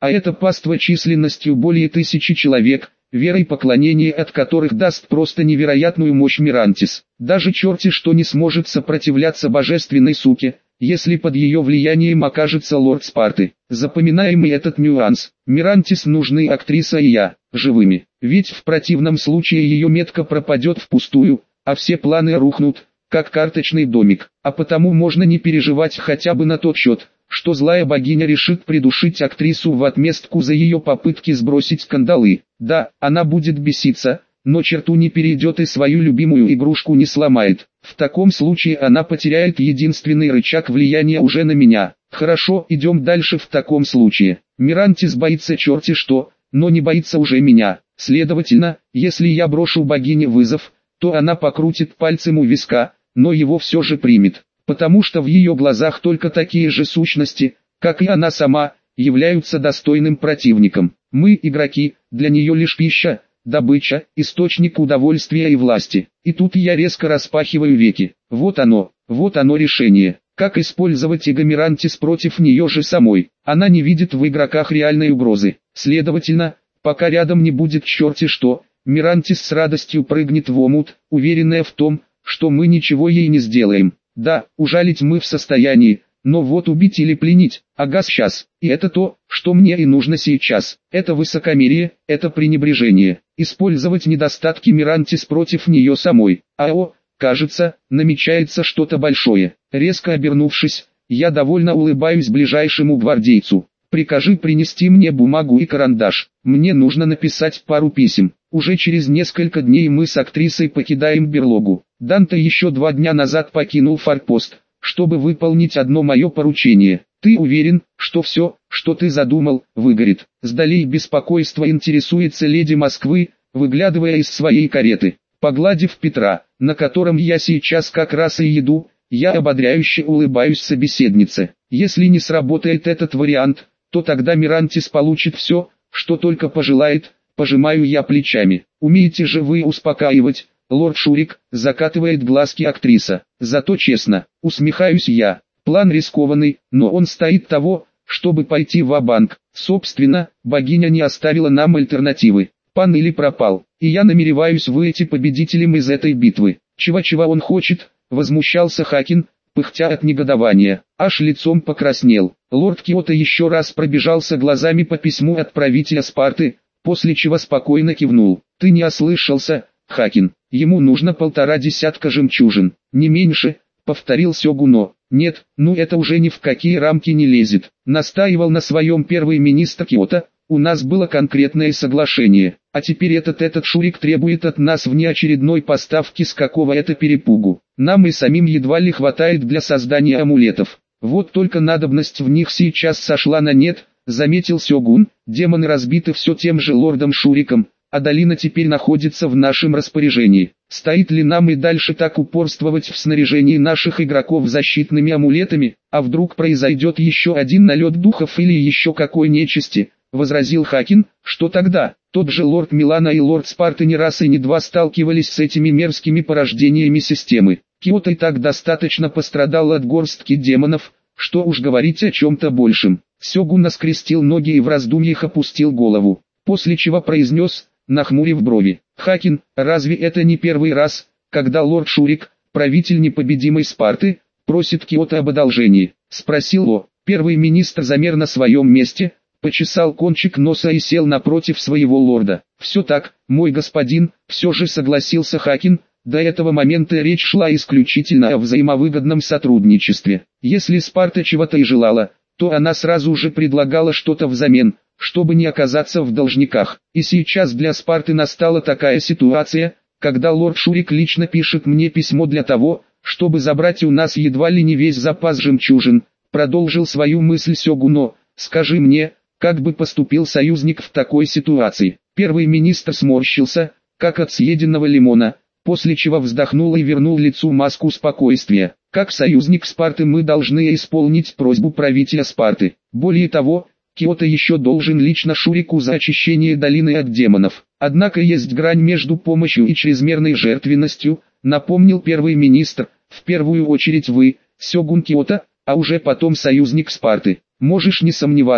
а это паства численностью более 1000 человек, верой поклонение от которых даст просто невероятную мощь Мирантис. Даже черти что не сможет сопротивляться божественной суке, если под ее влиянием окажется лорд Спарты. Запоминаем и этот нюанс. Мирантис нужны актриса и я, живыми. Ведь в противном случае ее метка пропадет впустую, а все планы рухнут, как карточный домик. А потому можно не переживать хотя бы на тот счет, что злая богиня решит придушить актрису в отместку за ее попытки сбросить кандалы. Да, она будет беситься, но черту не перейдет и свою любимую игрушку не сломает. В таком случае она потеряет единственный рычаг влияния уже на меня. Хорошо, идем дальше в таком случае. Мирантис боится черти что, но не боится уже меня. Следовательно, если я брошу богине вызов, то она покрутит пальцем у виска, но его все же примет. Потому что в ее глазах только такие же сущности, как и она сама, являются достойным противником. Мы, игроки, для нее лишь пища, добыча, источник удовольствия и власти. И тут я резко распахиваю веки. Вот оно решение. Как использовать эго Мирантис против нее же самой. Она не видит в игроках реальной угрозы. Следовательно, пока рядом не будет черти что, Мирантис с радостью прыгнет в омут, уверенная в том, что мы ничего ей не сделаем. Да, ужалить мы в состоянии, но вот убить или пленить, ага сейчас. И это то, что мне и нужно сейчас. Это высокомерие, это пренебрежение. Использовать недостатки Мирантис против нее самой. Кажется, намечается что-то большое. Резко обернувшись, я довольно улыбаюсь ближайшему гвардейцу. Прикажи принести мне бумагу и карандаш. Мне нужно написать пару писем. Уже через несколько дней мы с актрисой покидаем берлогу. Данте еще 2 дня назад покинул форпост, чтобы выполнить одно мое поручение. Ты уверен, что все, что ты задумал, выгорит? С долей беспокойства интересуется леди Москвы, выглядывая из своей кареты. Погладив Петра, на котором я сейчас как раз и еду, я ободряюще улыбаюсь собеседнице. Если не сработает этот вариант, то тогда Мирантис получит все, что только пожелает. Пожимаю я плечами. Умеете же вы успокаивать, лорд Шурик, закатывает глазки актриса. Зато честно, усмехаюсь я. План рискованный, но он стоит того, чтобы пойти ва-банк. Собственно, богиня не оставила нам альтернативы. Пан или пропал, и я намереваюсь выйти победителем из этой битвы. Чего он хочет, возмущался Хакин, пыхтя от негодования, аж лицом покраснел. Лорд Киото еще раз пробежался глазами по письму отправителя Спарты, после чего спокойно кивнул. Ты не ослышался, Хакин, ему нужно 1,5 десятка жемчужин, не меньше, повторил Сёгуно. Нет, это уже ни в какие рамки не лезет. Настаивал на своем первый министр Киото. У нас было конкретное соглашение, а теперь этот Шурик требует от нас внеочередной поставки с какого-то перепугу. Нам и самим едва ли хватает для создания амулетов. Вот только надобность в них сейчас сошла на нет, заметил Сёгун. Демоны разбиты все тем же лордом Шуриком, а долина теперь находится в нашем распоряжении. Стоит ли нам и дальше так упорствовать в снаряжении наших игроков защитными амулетами, а вдруг произойдет еще один налет духов или еще какой нечисти? Возразил Хакин. Что тогда? Тот же лорд Милана и лорд Спарты не раз и не два сталкивались с этими мерзкими порождениями системы. Киото и так достаточно пострадал от горстки демонов, что уж говорить о чем-то большем. Сёгун скрестил ноги и в раздумьях опустил голову, после чего произнес, нахмурив брови: Хакин, разве это не первый раз, когда лорд Шурик, правитель непобедимой Спарты, просит Киото об одолжении? Спросил О. Первый министр замер на своем месте, почесал кончик носа и сел напротив своего лорда. «Все так, мой господин», все же согласился Хакин. До этого момента речь шла исключительно о взаимовыгодном сотрудничестве. Если Спарта чего-то и желала, то она сразу же предлагала что-то взамен, чтобы не оказаться в должниках. И сейчас для Спарты настала такая ситуация, когда лорд Шурик лично пишет мне письмо для того, чтобы забрать у нас едва ли не весь запас жемчужин. Продолжил свою мысль Сёгуно. «Скажи мне, как бы поступил союзник в такой ситуации?» Первый министр сморщился, как от съеденного лимона, после чего вздохнул и вернул лицу маску спокойствия. Как союзник Спарты мы должны исполнить просьбу правителя Спарты. Более того, Киото еще должен лично Шурику за очищение долины от демонов. Однако есть грань между помощью и чрезмерной жертвенностью, напомнил первый министр. В первую очередь вы, Сёгун Киото, а уже потом союзник Спарты. Можешь не сомневаться,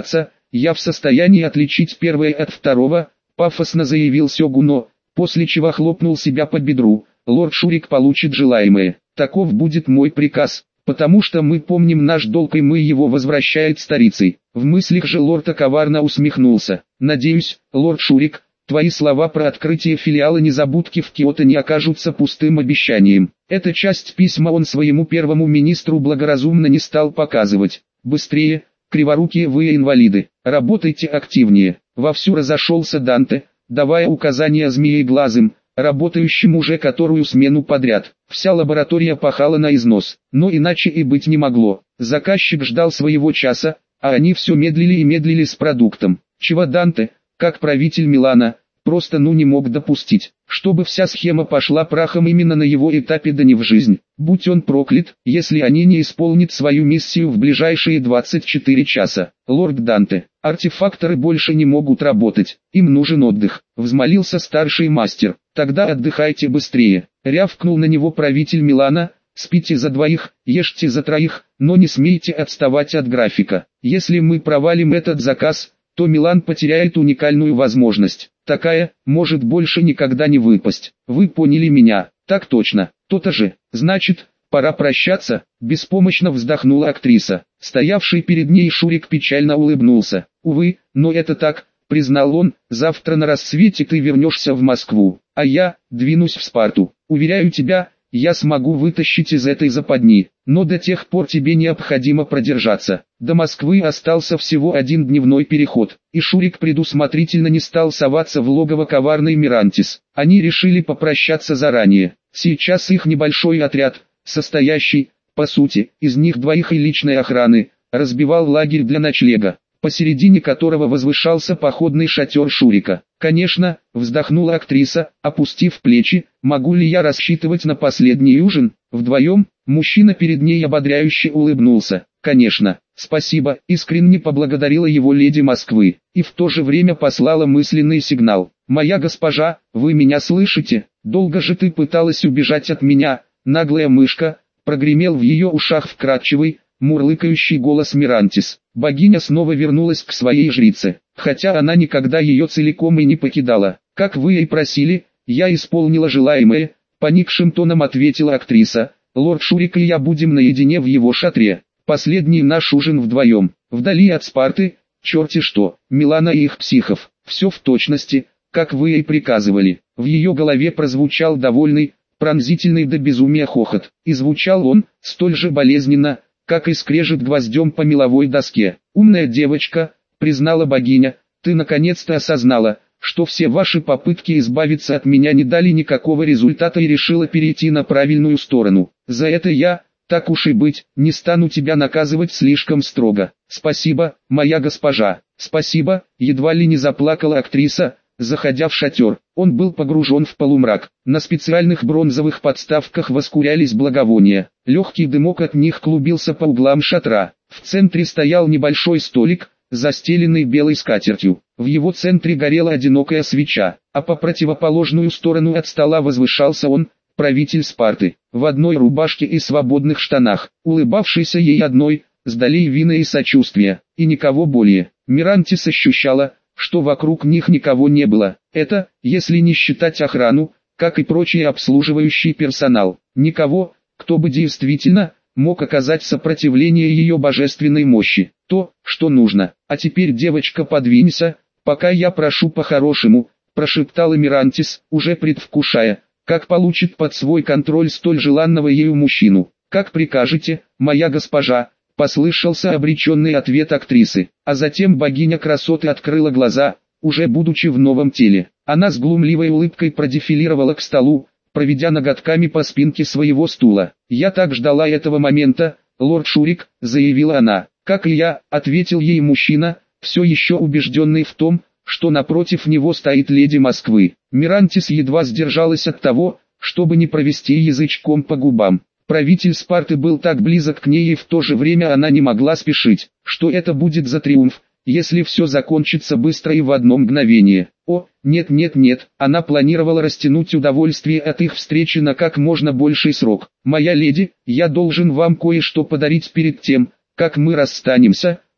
я в состоянии отличить первое от второго, пафосно заявил Сёгуно, после чего хлопнул себя по бедру. Лорд Шурик получит желаемое. Таков будет мой приказ, потому что мы помним наш долг и мы его возвращает старицей. В мыслях же лорд коварно усмехнулся. Надеюсь, лорд Шурик, твои слова про открытие филиала незабудки в Киото не окажутся пустым обещанием. Эта часть письма он своему первому министру благоразумно не стал показывать. Быстрее, криворукие вы инвалиды, работайте активнее. Вовсю разошелся Данте, давая указания змееглазым, работающим уже которую смену подряд. Вся лаборатория пахала на износ, но иначе и быть не могло. Заказчик ждал своего часа, а они все медлили и медлили с продуктом. Чего Данте, как правитель Милана, просто не мог допустить, чтобы вся схема пошла прахом именно на его этапе да не в жизнь. Будь он проклят, если они не исполнят свою миссию в ближайшие 24 часа. Лорд Данте, артефакторы больше не могут работать, им нужен отдых, взмолился старший мастер. Тогда отдыхайте быстрее, рявкнул на него правитель Милана. Спите за двоих, ешьте за троих, но не смейте отставать от графика. Если мы провалим этот заказ, то Милан потеряет уникальную возможность. Такая, может больше никогда не выпасть. Вы поняли меня? Так точно. То-то же. Значит, пора прощаться, беспомощно вздохнула актриса. Стоявший перед ней Шурик печально улыбнулся. Увы, но это так, признал он, завтра на рассвете ты вернешься в Москву, а я двинусь в Спарту. Уверяю тебя, я смогу вытащить из этой западни, но до тех пор тебе необходимо продержаться. До Москвы остался всего один дневной переход, и Шурик предусмотрительно не стал соваться в логово коварной Мирантис. Они решили попрощаться заранее. Сейчас их небольшой отряд, состоящий, по сути, из них двоих и личной охраны, разбивал лагерь для ночлега, посередине которого возвышался походный шатер Шурика. «Конечно», — вздохнула актриса, опустив плечи, «могу ли я рассчитывать на последний ужин?» Вдвоем, мужчина перед ней ободряюще улыбнулся. «Конечно, спасибо», — искренне поблагодарила его леди Москвы, и в то же время послала мысленный сигнал. «Моя госпожа, вы меня слышите? Долго же ты пыталась убежать от меня, наглая мышка», — прогремел в ее ушах вкрадчивый, мурлыкающий голос Мирантис. Богиня снова вернулась к своей жрице, хотя она никогда ее целиком и не покидала. «Как вы и просили, я исполнила желаемое», — поникшим тоном ответила актриса. «Лорд Шурик и я будем наедине в его шатре. Последний наш ужин вдвоем, вдали от Спарты, черти что, Милана и их психов. Все в точности, как вы и приказывали». В ее голове прозвучал довольный, пронзительный до безумия хохот, и звучал он столь же болезненно, как и скрежет гвоздем по меловой доске. «Умная девочка», — признала богиня, — «ты наконец-то осознала, что все ваши попытки избавиться от меня не дали никакого результата и решила перейти на правильную сторону. За это я, так уж и быть, не стану тебя наказывать слишком строго. Спасибо, моя госпожа». «Спасибо», — едва ли не заплакала актриса, заходя в шатер. Он был погружен в полумрак. На специальных бронзовых подставках воскурялись благовония. Легкий дымок от них клубился по углам шатра. В центре стоял небольшой столик, застеленный белой скатертью. В его центре горела одинокая свеча, а по противоположную сторону от стола возвышался он, правитель Спарты, в одной рубашке и свободных штанах, улыбавшийся ей одной, с долей вины и сочувствия, и никого более. Мирантис ощущала, что вокруг них никого не было. Это, если не считать охрану, как и прочий обслуживающий персонал. Никого, кто бы действительно мог оказать сопротивление ее божественной мощи. То, что нужно. «А теперь, девочка, подвинься, пока я прошу по-хорошему», прошептала Мирантис, уже предвкушая, как получит под свой контроль столь желанного ею мужчину. «Как прикажете, моя госпожа», послышался обреченный ответ актрисы, а затем богиня красоты открыла глаза, уже будучи в новом теле. Она с глумливой улыбкой продефилировала к столу, проведя ноготками по спинке своего стула. «Я так ждала этого момента, лорд Шурик», — заявила она. «Как и я», — ответил ей мужчина, все еще убежденный в том, что напротив него стоит леди Москвы. Мирантис едва сдержалась от того, чтобы не провести язычком по губам. Правитель Спарты был так близок к ней, и в то же время она не могла спешить. Что это будет за триумф, если все закончится быстро и в одно мгновение? О, нет, она планировала растянуть удовольствие от их встречи на как можно больший срок. «Моя леди, я должен вам кое-что подарить перед тем, как мы расстанемся»,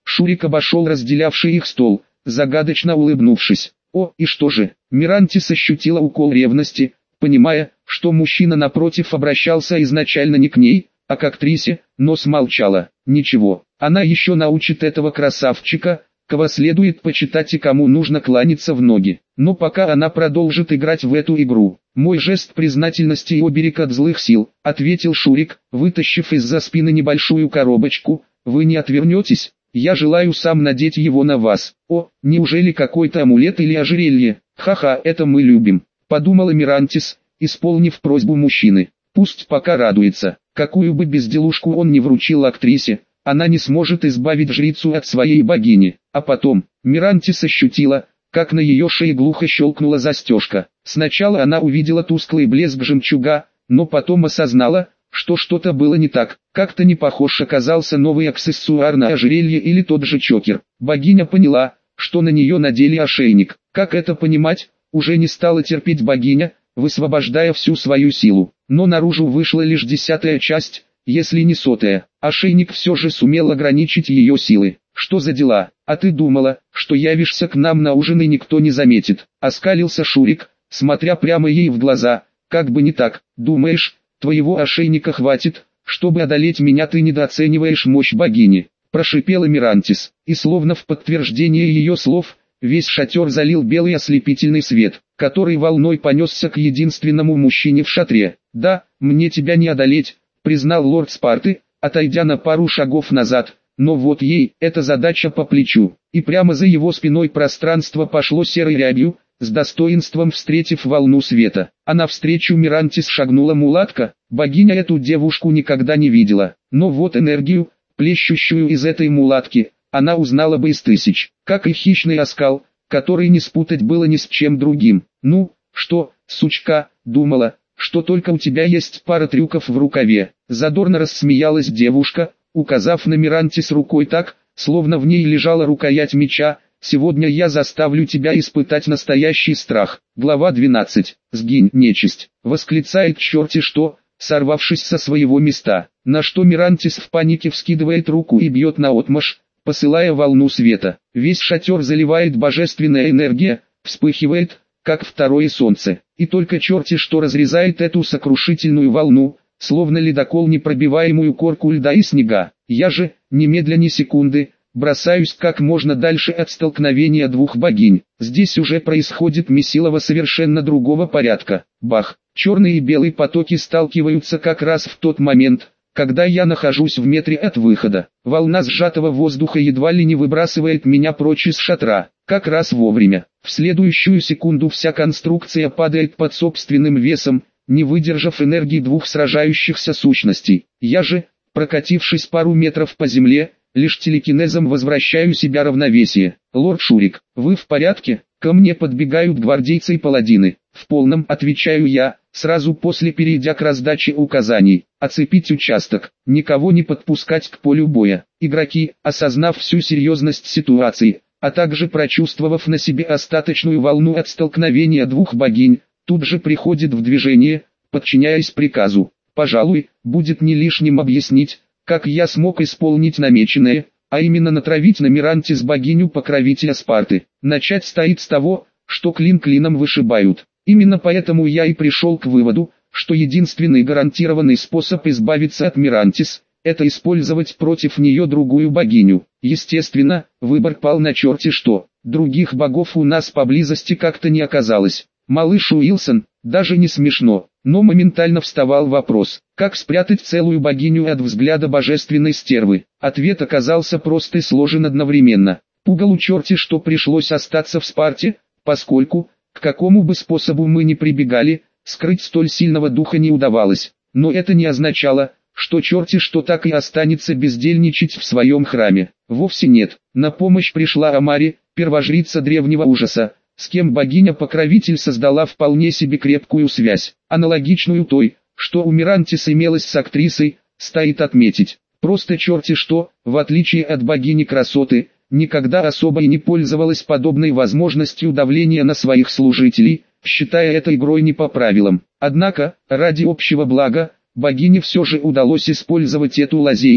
Шурик обошел разделявший их стол, загадочно улыбнувшись. О, и что же? Мирантис ощутила укол ревности, понимая, что мужчина напротив обращался изначально не к ней, а к актрисе, но смолчала. Ничего, она еще научит этого красавчика, кого следует почитать и кому нужно кланяться в ноги. Но пока она продолжит играть в эту игру. Мой жест признательности и оберег от злых сил, ответил Шурик, вытащив из-за спины небольшую коробочку. Вы не отвернетесь? Я желаю сам надеть его на вас. О, неужели какой-то амулет или ожерелье? Ха-ха, это мы любим, подумала Мирантис, исполнив просьбу мужчины. Пусть пока радуется, какую бы безделушку он ни вручил актрисе, она не сможет избавить жрицу от своей богини. А потом, Мирантис ощутила, как на ее шее глухо щелкнула застежка. Сначала она увидела тусклый блеск жемчуга, но потом осознала, что что-то было не так. Как-то не похож оказался новый аксессуар на ожерелье или тот же чокер. Богиня поняла, что на нее надели ошейник. Как это понимать, уже не стала терпеть богиня, высвобождая всю свою силу. Но наружу вышла лишь 10-я часть, если не 100-я. Ошейник все же сумел ограничить ее силы. Что за дела? А ты думала, что явишься к нам на ужин и никто не заметит? Оскалился Шурик, смотря прямо ей в глаза. Как бы не так, думаешь, твоего ошейника хватит, чтобы одолеть меня? Ты недооцениваешь мощь богини, прошипела Мирантис. И словно в подтверждение ее слов, весь шатер залил белый ослепительный свет, который волной понесся к единственному мужчине в шатре. Да, мне тебя не одолеть, признал лорд Спарты, отойдя на пару шагов назад. Но вот ей эта задача по плечу. И прямо за его спиной пространство пошло серой рябью, с достоинством встретив волну света. А навстречу Мирантис шагнула мулатка. Богиня эту девушку никогда не видела, но вот энергию, плещущую из этой мулатки, она узнала бы из тысяч, как и хищный оскал, который не спутать было ни с чем другим. Ну, что, сучка, думала, что только у тебя есть пара трюков в рукаве? Задорно рассмеялась девушка, указав на Мирантис рукой так, словно в ней лежала рукоять меча. Сегодня я заставлю тебя испытать настоящий страх. Глава 12. Сгинь, нечисть, восклицает черти что, сорвавшись со своего места, на что Мирантис в панике вскидывает руку и бьет наотмашь, посылая волну света. Весь шатер заливает божественная энергия, вспыхивает, как второе солнце, и только черти что разрезает эту сокрушительную волну, словно ледокол непробиваемую корку льда и снега. Я же, немедля ни секунды, бросаюсь как можно дальше от столкновения двух богинь. Здесь уже происходит месилово совершенно другого порядка. Бах! Черный и белый потоки сталкиваются как раз в тот момент, когда я нахожусь в метре от выхода. Волна сжатого воздуха едва ли не выбрасывает меня прочь из шатра. Как раз вовремя. В следующую секунду вся конструкция падает под собственным весом, не выдержав энергии двух сражающихся сущностей. Я же, прокатившись пару метров по земле, лишь телекинезом возвращаю себя равновесие. Лорд Шурик, вы в порядке? Ко мне подбегают гвардейцы и паладины. В полном, отвечаю я, сразу после перейдя к раздаче указаний. Оцепить участок, никого не подпускать к полю боя. Игроки, осознав всю серьезность ситуации, а также прочувствовав на себе остаточную волну от столкновения двух богинь, тут же приходит в движение, подчиняясь приказу. Пожалуй, будет не лишним объяснить, как я смог исполнить намеченное, а именно натравить на Мирантис богиню-покровителя Спарты. Начать стоит с того, что клин клином вышибают. Именно поэтому я и пришел к выводу, что единственный гарантированный способ избавиться от Мирантис – это использовать против нее другую богиню. Естественно, выбор пал на черти что. Других богов у нас поблизости как-то не оказалось. Малыш Уилсон, даже не смешно, но моментально вставал вопрос, как спрятать целую богиню от взгляда божественной стервы. Ответ оказался прост и сложен одновременно. Пугалу черти что пришлось остаться в Спарте, поскольку, к какому бы способу мы ни прибегали, скрыть столь сильного духа не удавалось. Но это не означало, что черти что так и останется бездельничать в своем храме. Вовсе нет. На помощь пришла Амари, первожрица древнего ужаса, с кем богиня-покровитель создала вполне себе крепкую связь, аналогичную той, что у Мирантис имелась с актрисой, стоит отметить. Просто черти что, в отличие от богини красоты, никогда особо и не пользовалась подобной возможностью давления на своих служителей, считая это игрой не по правилам. Однако, ради общего блага, богине все же удалось использовать эту лазейку.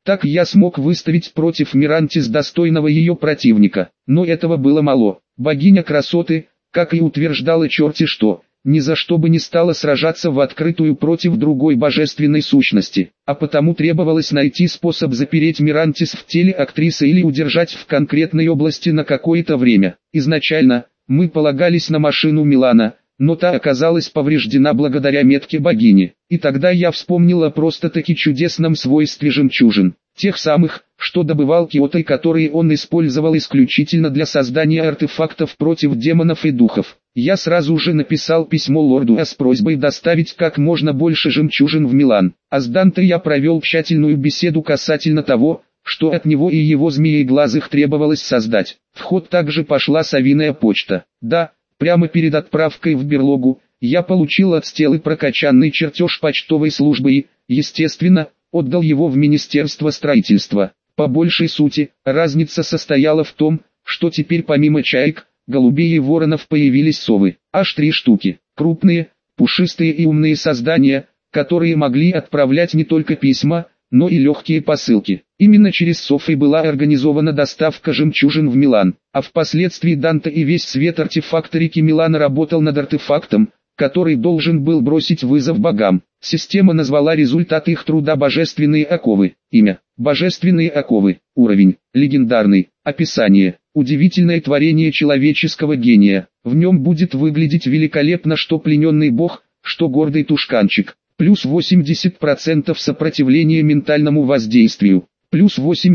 Так я смог выставить против Мирантис достойного ее противника. Но этого было мало. Богиня красоты, как и утверждала черти что, ни за что бы не стала сражаться в открытую против другой божественной сущности, а потому требовалось найти способ запереть Мирантис в теле актрисы или удержать в конкретной области на какое-то время. Изначально, мы полагались на машину Милана, но та оказалась повреждена благодаря метке богини, и тогда я вспомнил о просто-таки чудесном свойстве жемчужин, тех самых, что добывал Киото и которые он использовал исключительно для создания артефактов против демонов и духов. Я сразу же написал письмо лорду с просьбой доставить как можно больше жемчужин в Милан, а с Данте я провел тщательную беседу касательно того, что от него и его змееглазых требовалось создать. В ход также пошла совиная почта. Да, прямо перед отправкой в берлогу, я получил от Стелы прокачанный чертеж почтовой службы и, естественно, отдал его в Министерство строительства. По большей сути, разница состояла в том, что теперь помимо чаек, голубей и воронов появились совы, аж 3 штуки, крупные, пушистые и умные создания, которые могли отправлять не только письма, но и легкие посылки. Именно через сов и была организована доставка жемчужин в Милан, а впоследствии Данте и весь свет артефакторики Милана работал над артефактом, который должен был бросить вызов богам. Система назвала результат их труда «Божественные оковы». Имя – «Божественные оковы», уровень – «Легендарный», описание – «Удивительное творение человеческого гения». В нем будет выглядеть великолепно что плененный бог, что гордый тушканчик. Плюс 80% сопротивления ментальному воздействию. Плюс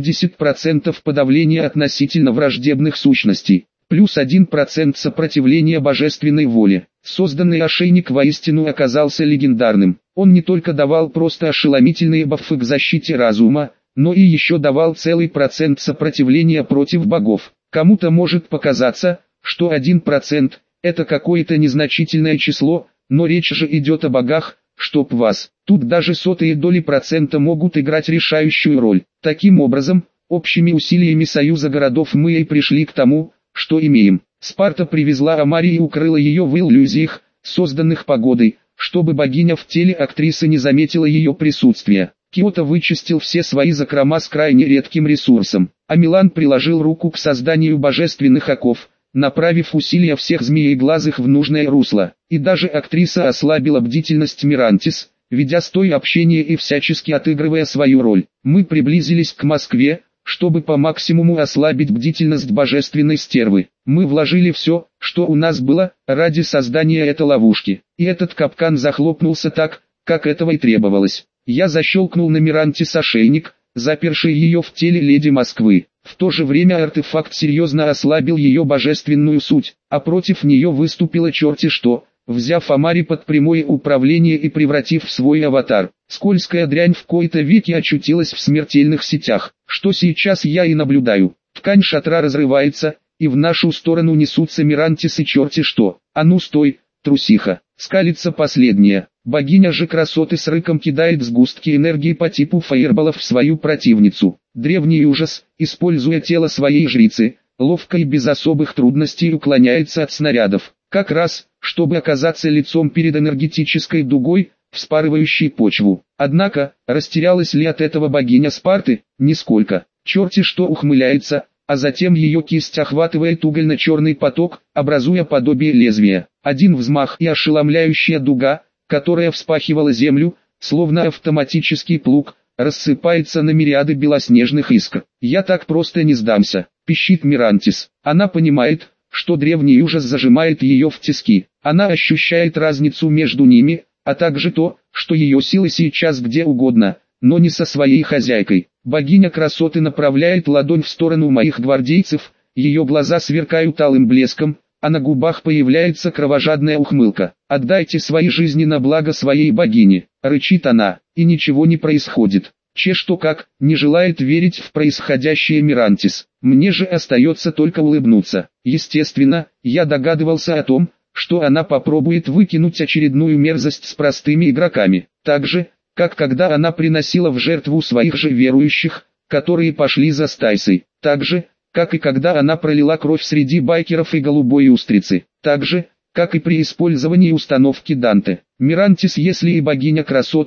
80% подавления относительно враждебных сущностей. Плюс 1% сопротивления божественной воле. Созданный ошейник воистину оказался легендарным. Он не только давал просто ошеломительные бафы к защите разума, но и еще давал целый процент сопротивления против богов. Кому-то может показаться, что 1% – это какое-то незначительное число, но речь же идет о богах, чтоб вас. Тут даже сотые доли процента могут играть решающую роль. Таким образом, общими усилиями союза городов мы и пришли к тому, что имеем. Спарта привезла Амари и укрыла ее в иллюзиях, созданных погодой, чтобы богиня в теле актрисы не заметила ее присутствия. Киото вычистил все свои закрома с крайне редким ресурсом, а Милан приложил руку к созданию божественных оков, направив усилия всех змееглазых в нужное русло. И даже актриса ослабила бдительность Мирантис, ведя с той общение и всячески отыгрывая свою роль. Мы приблизились к Москве, чтобы по максимуму ослабить бдительность божественной стервы. Мы вложили все, что у нас было, ради создания этой ловушки. И этот капкан захлопнулся так, как этого и требовалось. Я защелкнул на Мирантис ошейник, заперший ее в теле леди Москвы. В то же время артефакт серьезно ослабил ее божественную суть, а против нее выступило черти что, взяв Амари под прямое управление и превратив в свой аватар. Скользкая дрянь в кои-то веки очутилась в смертельных сетях, что сейчас я и наблюдаю. Ткань шатра разрывается, и в нашу сторону несутся Мирантис и черти что. А ну стой, трусиха, скалится последняя. Богиня же красоты с рыком кидает сгустки энергии по типу фаерболов в свою противницу. Древний ужас, используя тело своей жрицы, ловко и без особых трудностей уклоняется от снарядов. Как раз, чтобы оказаться лицом перед энергетической дугой, вспарывающей почву. Однако, растерялась ли от этого богиня Спарты? Нисколько. Черти что ухмыляется, а затем ее кисть охватывает угольно-черный поток, образуя подобие лезвия. Один взмах и ошеломляющая дуга, которая вспахивала землю, словно автоматический плуг, рассыпается на мириады белоснежных искр. «Я так просто не сдамся», — пищит Мирантис. Она понимает, что древний ужас зажимает ее в тиски. Она ощущает разницу между ними, а также то, что ее силы сейчас где угодно, но не со своей хозяйкой. Богиня красоты направляет ладонь в сторону моих гвардейцев, ее глаза сверкают алым блеском, а на губах появляется кровожадная ухмылка. «Отдайте свои жизни на благо своей богини», — рычит она, и ничего не происходит. Что как, не желает верить в происходящее Мирантис. Мне же остается только улыбнуться. Естественно, я догадывался о том, что она попробует выкинуть очередную мерзость с простыми игроками. Так же, как когда она приносила в жертву своих же верующих, которые пошли за Стайсой. Так же, как и когда она пролила кровь среди байкеров и голубой устрицы. Так же, как и при использовании установки Данте. Мирантис, если и богиня красоты,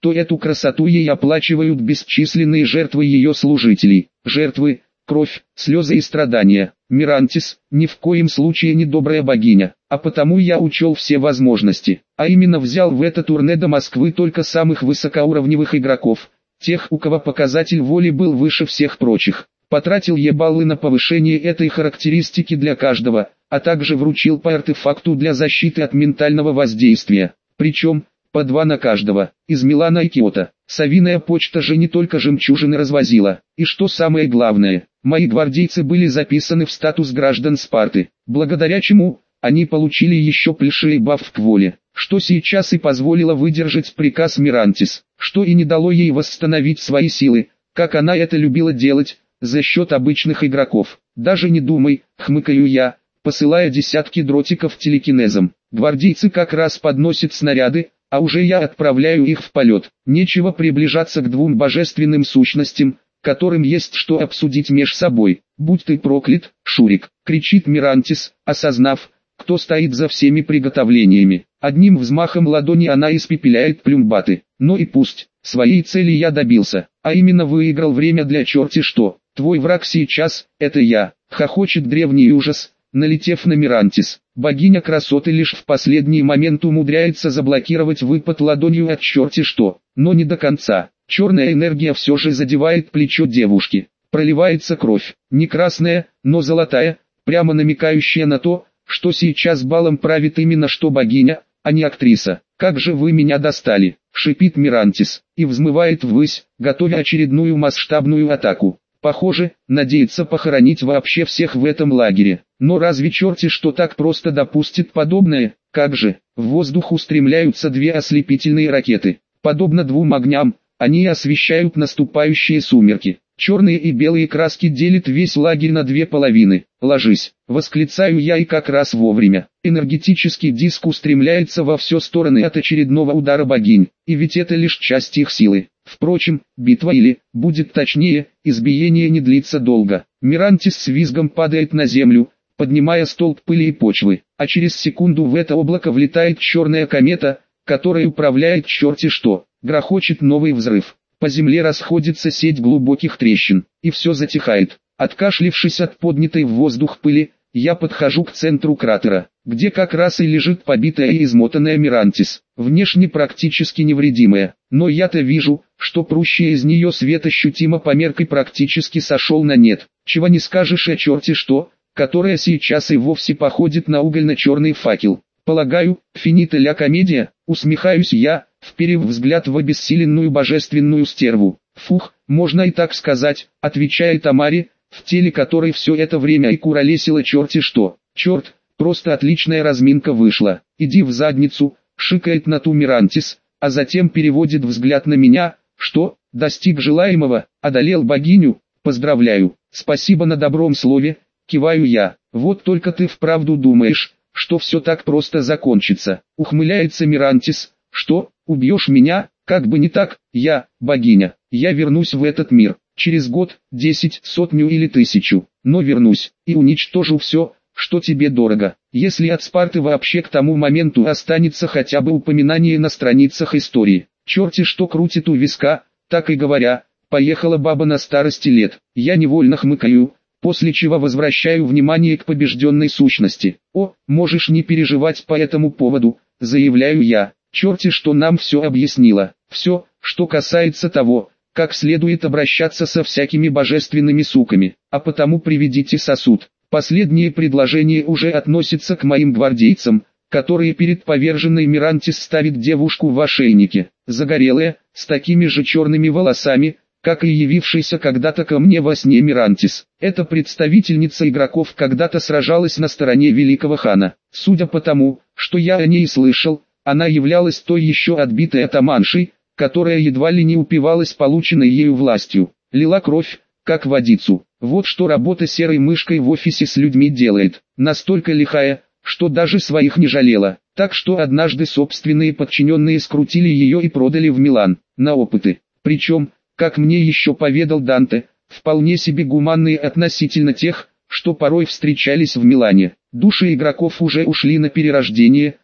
то эту красоту ей оплачивают бесчисленные жертвы ее служителей. Жертвы, кровь, слезы и страдания. Мирантис ни в коем случае не добрая богиня, а потому я учел все возможности, а именно взял в это турне до Москвы только самых высокоуровневых игроков, тех, у кого показатель воли был выше всех прочих. Потратил баллы на повышение этой характеристики для каждого, а также вручил по артефакту для защиты от ментального воздействия, причем по 2 на каждого, из Милана и Киото. Совиная почта же не только жемчужины развозила, и что самое главное, мои гвардейцы были записаны в статус граждан Спарты, благодаря чему они получили еще плюшевый баф к воле, что сейчас и позволило выдержать приказ Мирантис, что и не дало ей восстановить свои силы, как она это любила делать, за счет обычных игроков. Даже не думай, хмыкаю я, посылая десятки дротиков телекинезом. Гвардейцы как раз подносят снаряды, а уже я отправляю их в полет. Нечего приближаться к 2 божественным сущностям, которым есть что обсудить меж собой. «Будь ты проклят, Шурик!» — кричит Мирантис, осознав, кто стоит за всеми приготовлениями. Одним взмахом ладони она испепеляет плюмбаты. Но и пусть, своей цели я добился, а именно выиграл время для черти что. Твой враг сейчас, это я, хохочет древний ужас, налетев на Мирантис. Богиня красоты лишь в последний момент умудряется заблокировать выпад ладонью от черти что, но не до конца. Черная энергия все же задевает плечо девушки. Проливается кровь, не красная, но золотая, прямо намекающая на то, что сейчас балом правит именно что богиня, а не актриса. «Как же вы меня достали!» — шипит Мирантис, и взмывает ввысь, готовя очередную масштабную атаку. Похоже, надеется похоронить вообще всех в этом лагере. Но разве черти что так просто допустит подобное? Как же, в воздух устремляются 2 ослепительные ракеты. Подобно 2 огням, они освещают наступающие сумерки. Черные и белые краски делят весь лагерь на 2 половины. «Ложись!» — восклицаю я и как раз вовремя. Энергетический диск устремляется во все стороны от очередного удара богинь, и ведь это лишь часть их силы. Впрочем, битва или, будет точнее, избиение не длится долго. Мирантис с визгом падает на землю, поднимая столб пыли и почвы, а через секунду в это облако влетает черная комета, которая управляет черти что. Грохочет новый взрыв. По земле расходится сеть глубоких трещин, и все затихает. Откашлившись от поднятой в воздух пыли, я подхожу к центру кратера, где как раз и лежит побитая и измотанная Мирантис, внешне практически невредимая. Но я-то вижу, что прущий из нее свет ощутимо померк и практически сошел на нет. Чего не скажешь о черти что, которая сейчас и вовсе походит на угольно-черный факел. Полагаю, финита ля комедия, усмехаюсь я, вперев взгляд в обессиленную божественную стерву. Фух, можно и так сказать, отвечает Амари, в теле которой все это время и куролесило черти что. Черт, просто отличная разминка вышла. Иди в задницу, шикает на ту Мирантис, а затем переводит взгляд на меня. Что, достиг желаемого, одолел богиню? Поздравляю, спасибо на добром слове, киваю я. Вот только ты вправду думаешь, что все так просто закончится? Ухмыляется Мирантис. Что, убьешь меня? Как бы не так, я, богиня, я вернусь в этот мир, через год, 10, 100 или 1000, но вернусь, и уничтожу все, что тебе дорого. Если от Спарты вообще к тому моменту останется хотя бы упоминание на страницах истории. Черти что крутит у виска, так и говоря, поехала баба на старости лет. Я невольно хмыкаю, после чего возвращаю внимание к побежденной сущности. О, можешь не переживать по этому поводу, заявляю я. Черти что нам все объяснила. Все, что касается того, как следует обращаться со всякими божественными суками. А потому приведите сосуд. Последнее предложение уже относится к моим гвардейцам, которые перед поверженной Мирантис ставят девушку в ошейнике. Загорелая, с такими же черными волосами, как и явившийся когда-то ко мне во сне Мирантис. Эта представительница игроков когда-то сражалась на стороне великого хана. Судя по тому, что я о ней слышал, она являлась той еще отбитой атаманшей, которая едва ли не упивалась полученной ею властью. Лила кровь, как водицу. Вот что работа серой мышкой в офисе с людьми делает. Настолько лихая, что даже своих не жалела. Так что однажды собственные подчиненные скрутили ее и продали в Милан, на опыты. Причем, как мне еще поведал Данте, вполне себе гуманные относительно тех, что порой встречались в Милане. Души игроков уже ушли на перерождение,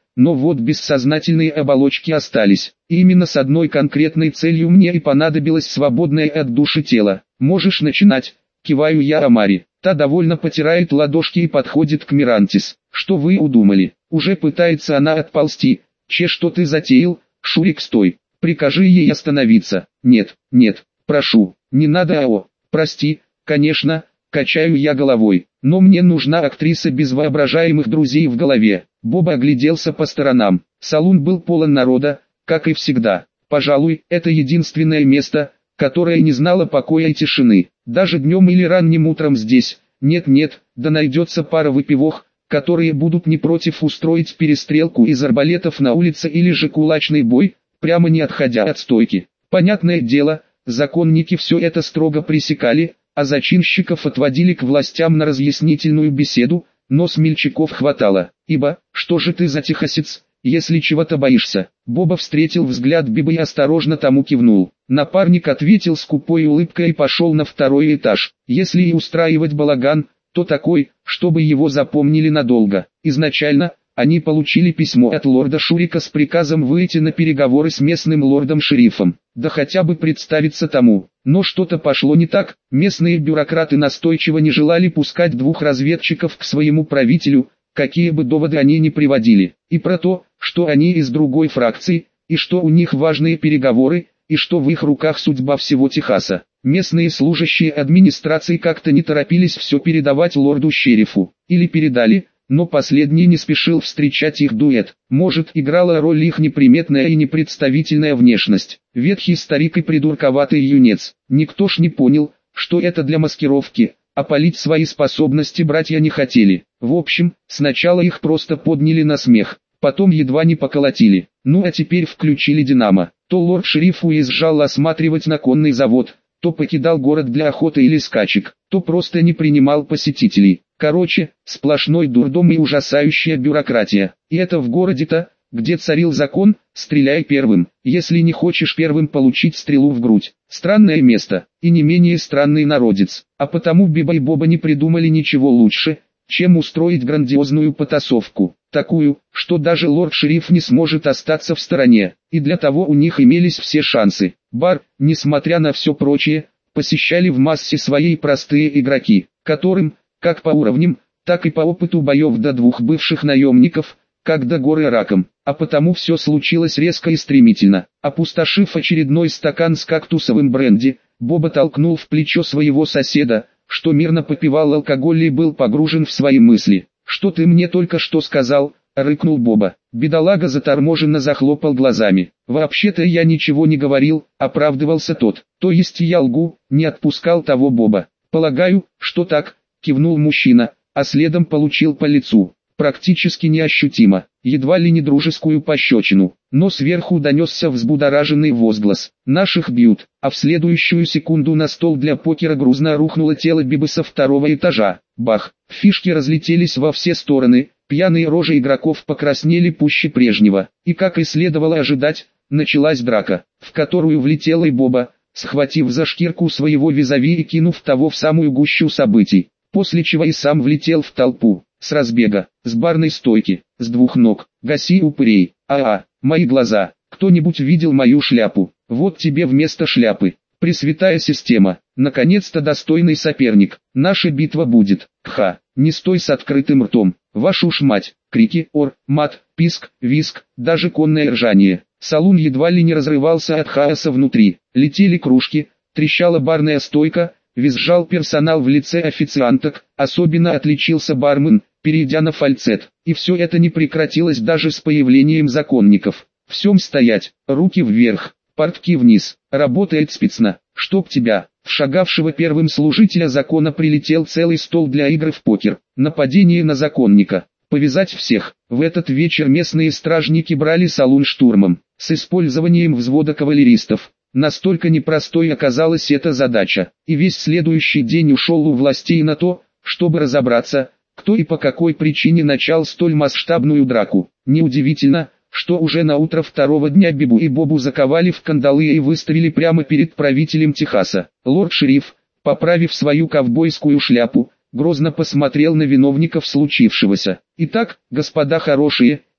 но вот бессознательные оболочки остались. И именно с одной конкретной целью мне и понадобилось свободное от души тело. «Можешь начинать», — киваю я Амари. Та довольно потирает ладошки и подходит к Мирантис. «Что вы удумали?» Уже пытается она отползти. «Что ты затеял? Шурик, стой. Прикажи ей остановиться». «Нет, нет, прошу, не надо, АО». «Прости, конечно», — качаю я головой. «Но мне нужна актриса без воображаемых друзей в голове». Боба огляделся по сторонам. Салун был полон народа, как и всегда. Пожалуй, это единственное место, которое не знало покоя и тишины. Даже днем или ранним утром здесь. Нет-нет, да найдется пара выпивох, которые будут не против устроить перестрелку из арбалетов на улице или же кулачный бой, прямо не отходя от стойки. Понятное дело, законники все это строго пресекали, а зачинщиков отводили к властям на разъяснительную беседу, но смельчаков хватало. Ибо, что же ты за тихосец, если чего-то боишься? Боба встретил взгляд Бибы и осторожно тому кивнул. Напарник ответил скупой улыбкой и пошел на второй этаж. Если и устраивать балаган, то такой, чтобы его запомнили надолго. Изначально, они получили письмо от лорда Шурика с приказом выйти на переговоры с местным лордом-шерифом, да хотя бы представиться тому. Но что-то пошло не так, местные бюрократы настойчиво не желали пускать двух разведчиков к своему правителю, какие бы доводы они ни приводили, и про то, что они из другой фракции, и что у них важные переговоры, и что в их руках судьба всего Техаса. Местные служащие администрации как-то не торопились все передавать лорду-шерифу, или передали, но последний не спешил встречать их дуэт. Может, играла роль их неприметная и непредставительная внешность. Ветхий старик и придурковатый юнец. Никто ж не понял, что это для маскировки, а палить свои способности братья не хотели. В общем, сначала их просто подняли на смех, потом едва не поколотили. Ну а теперь включили Динамо. То лорд-шериф уезжал осматривать на конный завод, то покидал город для охоты или скачек, то просто не принимал посетителей. Короче, сплошной дурдом и ужасающая бюрократия. И это в городе-то, где царил закон, стреляй первым, если не хочешь первым получить стрелу в грудь. Странное место, и не менее странный народец. А потому Биба и Боба не придумали ничего лучше, чем устроить грандиозную потасовку. Такую, что даже лорд-шериф не сможет остаться в стороне. И для того у них имелись все шансы. Бар, несмотря на все прочее, посещали в массе своей простые игроки, которым, как по уровням, так и по опыту боев до двух бывших наемников, как до горы раком. А потому все случилось резко и стремительно. Опустошив очередной стакан с кактусовым бренди, Боба толкнул в плечо своего соседа, что мирно попивал алкоголь и был погружен в свои мысли. «Что ты мне только что сказал?» — рыкнул Боба. Бедолага заторможенно захлопал глазами. «Вообще-то я ничего не говорил», — оправдывался тот. «То есть я лгу?» — не отпускал того Боба. «Полагаю, что так», — кивнул мужчина, а следом получил по лицу. Практически неощутимо, едва ли не дружескую пощечину, но сверху донесся взбудораженный возглас. «Наших бьют», а в следующую секунду на стол для покера грузно рухнуло тело Бибы со второго этажа. Бах! Фишки разлетелись во все стороны, пьяные рожи игроков покраснели пуще прежнего. И как и следовало ожидать, началась драка, в которую влетела и Боба, схватив за шкирку своего визави и кинув того в самую гущу событий. После чего и сам влетел в толпу. С разбега, с барной стойки, с двух ног. «Гаси упырей!» Мои глаза! Кто-нибудь видел мою шляпу? Вот тебе вместо шляпы. Пресвятая система! Наконец-то достойный соперник. Наша битва будет. Не стой с открытым ртом. Вашу ж мать! Крики, ор, мат, писк, виск, даже конное ржание. Салун едва ли не разрывался от хаоса внутри. Летели кружки, трещала барная стойка, визжал персонал в лице официанток, особенно отличился бармен, перейдя на фальцет. И все это не прекратилось даже с появлением законников. Всем стоять, руки вверх, портки вниз, работает спецна, чтоб тебя. В шагавшего первым служителя закона прилетел целый стол для игр в покер. Нападение на законника. Повязать всех. В этот вечер местные стражники брали салун штурмом, с использованием взвода кавалеристов. Настолько непростой оказалась эта задача, и весь следующий день ушел у властей на то, чтобы разобраться, кто и по какой причине начал столь масштабную драку. Неудивительно, что уже на утро второго дня Бибу и Бобу заковали в кандалы и выставили прямо перед правителем Техаса. Лорд-шериф, поправив свою ковбойскую шляпу, грозно посмотрел на виновников случившегося. «Итак, господа хорошие,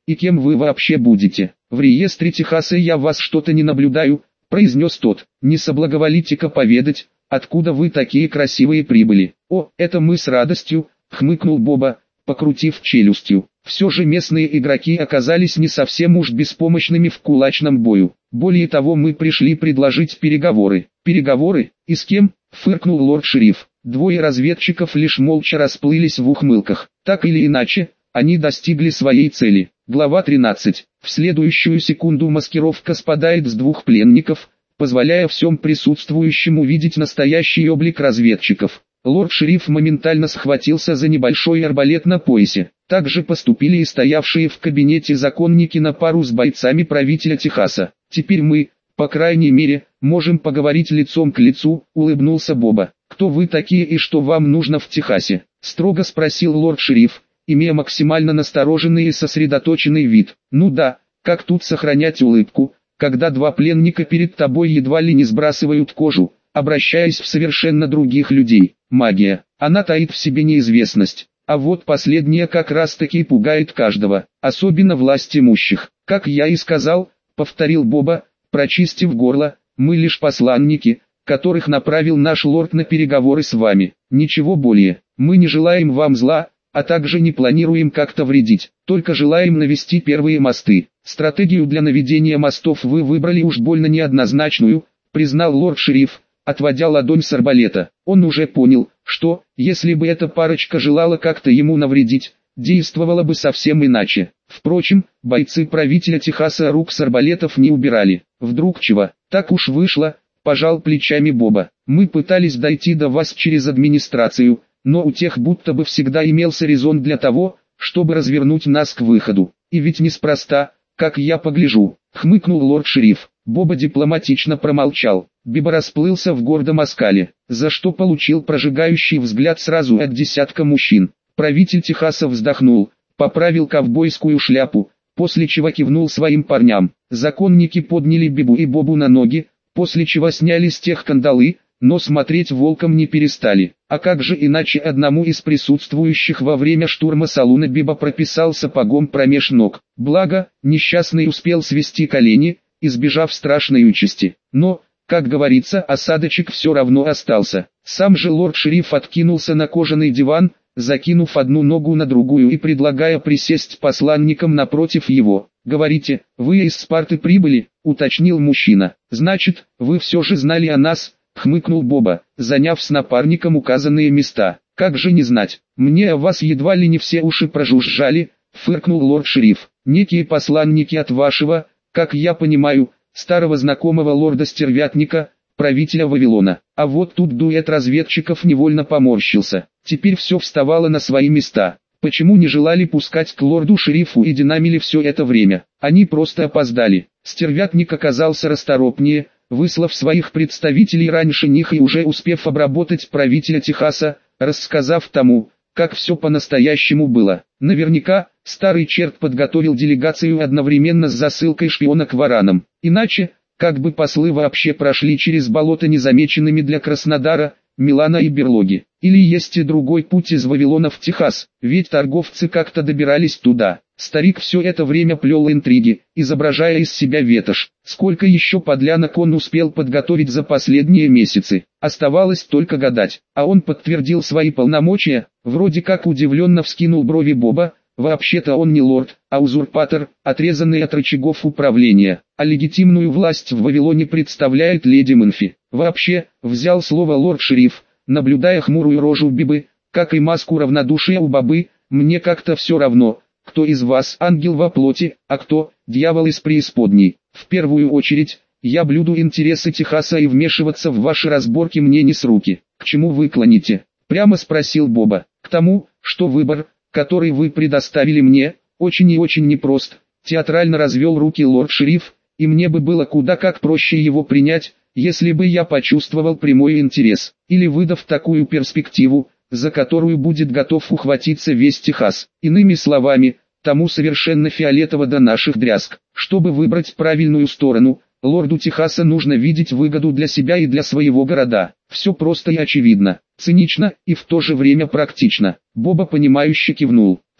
и кем вы вообще будете? В реестре Техаса я вас что-то не наблюдаю, произнес тот. Не соблаговолите-ка поведать, откуда вы такие красивые прибыли? О, это мы с радостью, хмыкнул Боба, покрутив челюстью. Все же местные игроки оказались не совсем уж беспомощными в кулачном бою. Более того, мы пришли предложить переговоры. Переговоры? И с кем? Фыркнул лорд-шериф. Двое разведчиков лишь молча расплылись в ухмылках. Так или иначе, они достигли своей цели. Глава 13. В следующую секунду маскировка спадает с двух пленников, позволяя всем присутствующим увидеть настоящий облик разведчиков. Лорд-шериф моментально схватился за небольшой арбалет на поясе. Так же поступили и стоявшие в кабинете законники на пару с бойцами правителя Техаса. Теперь мы, по крайней мере, можем поговорить лицом к лицу, улыбнулся Боба. Кто вы такие и что вам нужно в Техасе? Строго спросил лорд-шериф, имея максимально настороженный и сосредоточенный вид. Ну да, как тут сохранять улыбку, когда два пленника перед тобой едва ли не сбрасывают кожу, обращаясь в совершенно других людей. Магия, она таит в себе неизвестность, а вот последняя как раз таки пугает каждого, особенно власть имущих. Как я и сказал, повторил Боба, прочистив горло, мы лишь посланники, которых направил наш лорд на переговоры с вами, ничего более. Мы не желаем вам зла, а также не планируем как-то вредить, только желаем навести первые мосты. Стратегию для наведения мостов вы выбрали уж больно неоднозначную, признал лорд-шериф, отводя ладонь с арбалета. Он уже понял, что, если бы эта парочка желала как-то ему навредить, действовала бы совсем иначе. Впрочем, бойцы правителя Техаса рук с арбалетов не убирали. Вдруг чего, так уж вышло, пожал плечами Боба. Мы пытались дойти до вас через администрацию, но у тех будто бы всегда имелся резон для того, чтобы развернуть нас к выходу. И ведь неспроста, как я погляжу, хмыкнул лорд-шериф. Боба дипломатично промолчал. Биба расплылся в гордом оскале, за что получил прожигающий взгляд сразу от десятка мужчин. Правитель Техаса вздохнул, поправил ковбойскую шляпу, после чего кивнул своим парням. Законники подняли Бибу и Бобу на ноги, после чего сняли с тех кандалы, но смотреть волком не перестали. А как же иначе одному из присутствующих во время штурма салуна Биба прописал сапогом промеж ног. Благо, несчастный успел свести колени, избежав страшной участи. Но, как говорится, осадочек все равно остался. Сам же лорд-шериф откинулся на кожаный диван, закинув одну ногу на другую и предлагая присесть посланникам напротив его. «Говорите, вы из Спарты прибыли?» — уточнил мужчина. «Значит, вы все же знали о нас?» — хмыкнул Боба, заняв с напарником указанные места. «Как же не знать? Мне о вас едва ли не все уши прожужжали», — фыркнул лорд-шериф. «Некие посланники от вашего, как я понимаю, старого знакомого лорда-стервятника, правителя Вавилона». А вот тут дуэт разведчиков невольно поморщился. Теперь все вставало на свои места. Почему не желали пускать к лорду-шерифу и динамили все это время? Они просто опоздали. Стервятник оказался расторопнее, выслав своих представителей раньше них и уже успев обработать правителя Техаса, рассказав тому, как все по-настоящему было. Наверняка, старый черт подготовил делегацию одновременно с засылкой шпиона к варанам. Иначе, как бы послы вообще прошли через болото незамеченными для Краснодара, Милана и Берлоги? Или есть и другой путь из Вавилона в Техас, ведь торговцы как-то добирались туда. Старик все это время плел интриги, изображая из себя ветошь. Сколько еще подлянок он успел подготовить за последние месяцы, оставалось только гадать. А он подтвердил свои полномочия, вроде как удивленно вскинул брови Боба. Вообще-то он не лорд, а узурпатор, отрезанный от рычагов управления, а легитимную власть в Вавилоне представляет леди Мэнфи. Вообще, взял слово лорд-шериф, наблюдая хмурую рожу Бибы, как и маску равнодушия у Бобы. Мне как-то все равно, кто из вас ангел во плоти, а кто дьявол из преисподней. В первую очередь, я блюду интересы Техаса и вмешиваться в ваши разборки мне не с руки. К чему вы клоните? Прямо спросил Боба. К тому, что выбор, который вы предоставили мне, очень и очень непрост. Театрально развел руки лорд-шериф, и мне бы было куда как проще его принять, если бы я почувствовал прямой интерес, или выдав такую перспективу, за которую будет готов ухватиться весь Техас. Иными словами, тому совершенно фиолетово до наших дрязг. Чтобы выбрать правильную сторону, лорду Техаса нужно видеть выгоду для себя и для своего города. Все просто и очевидно, цинично и в то же время практично. Боба понимающе кивнул.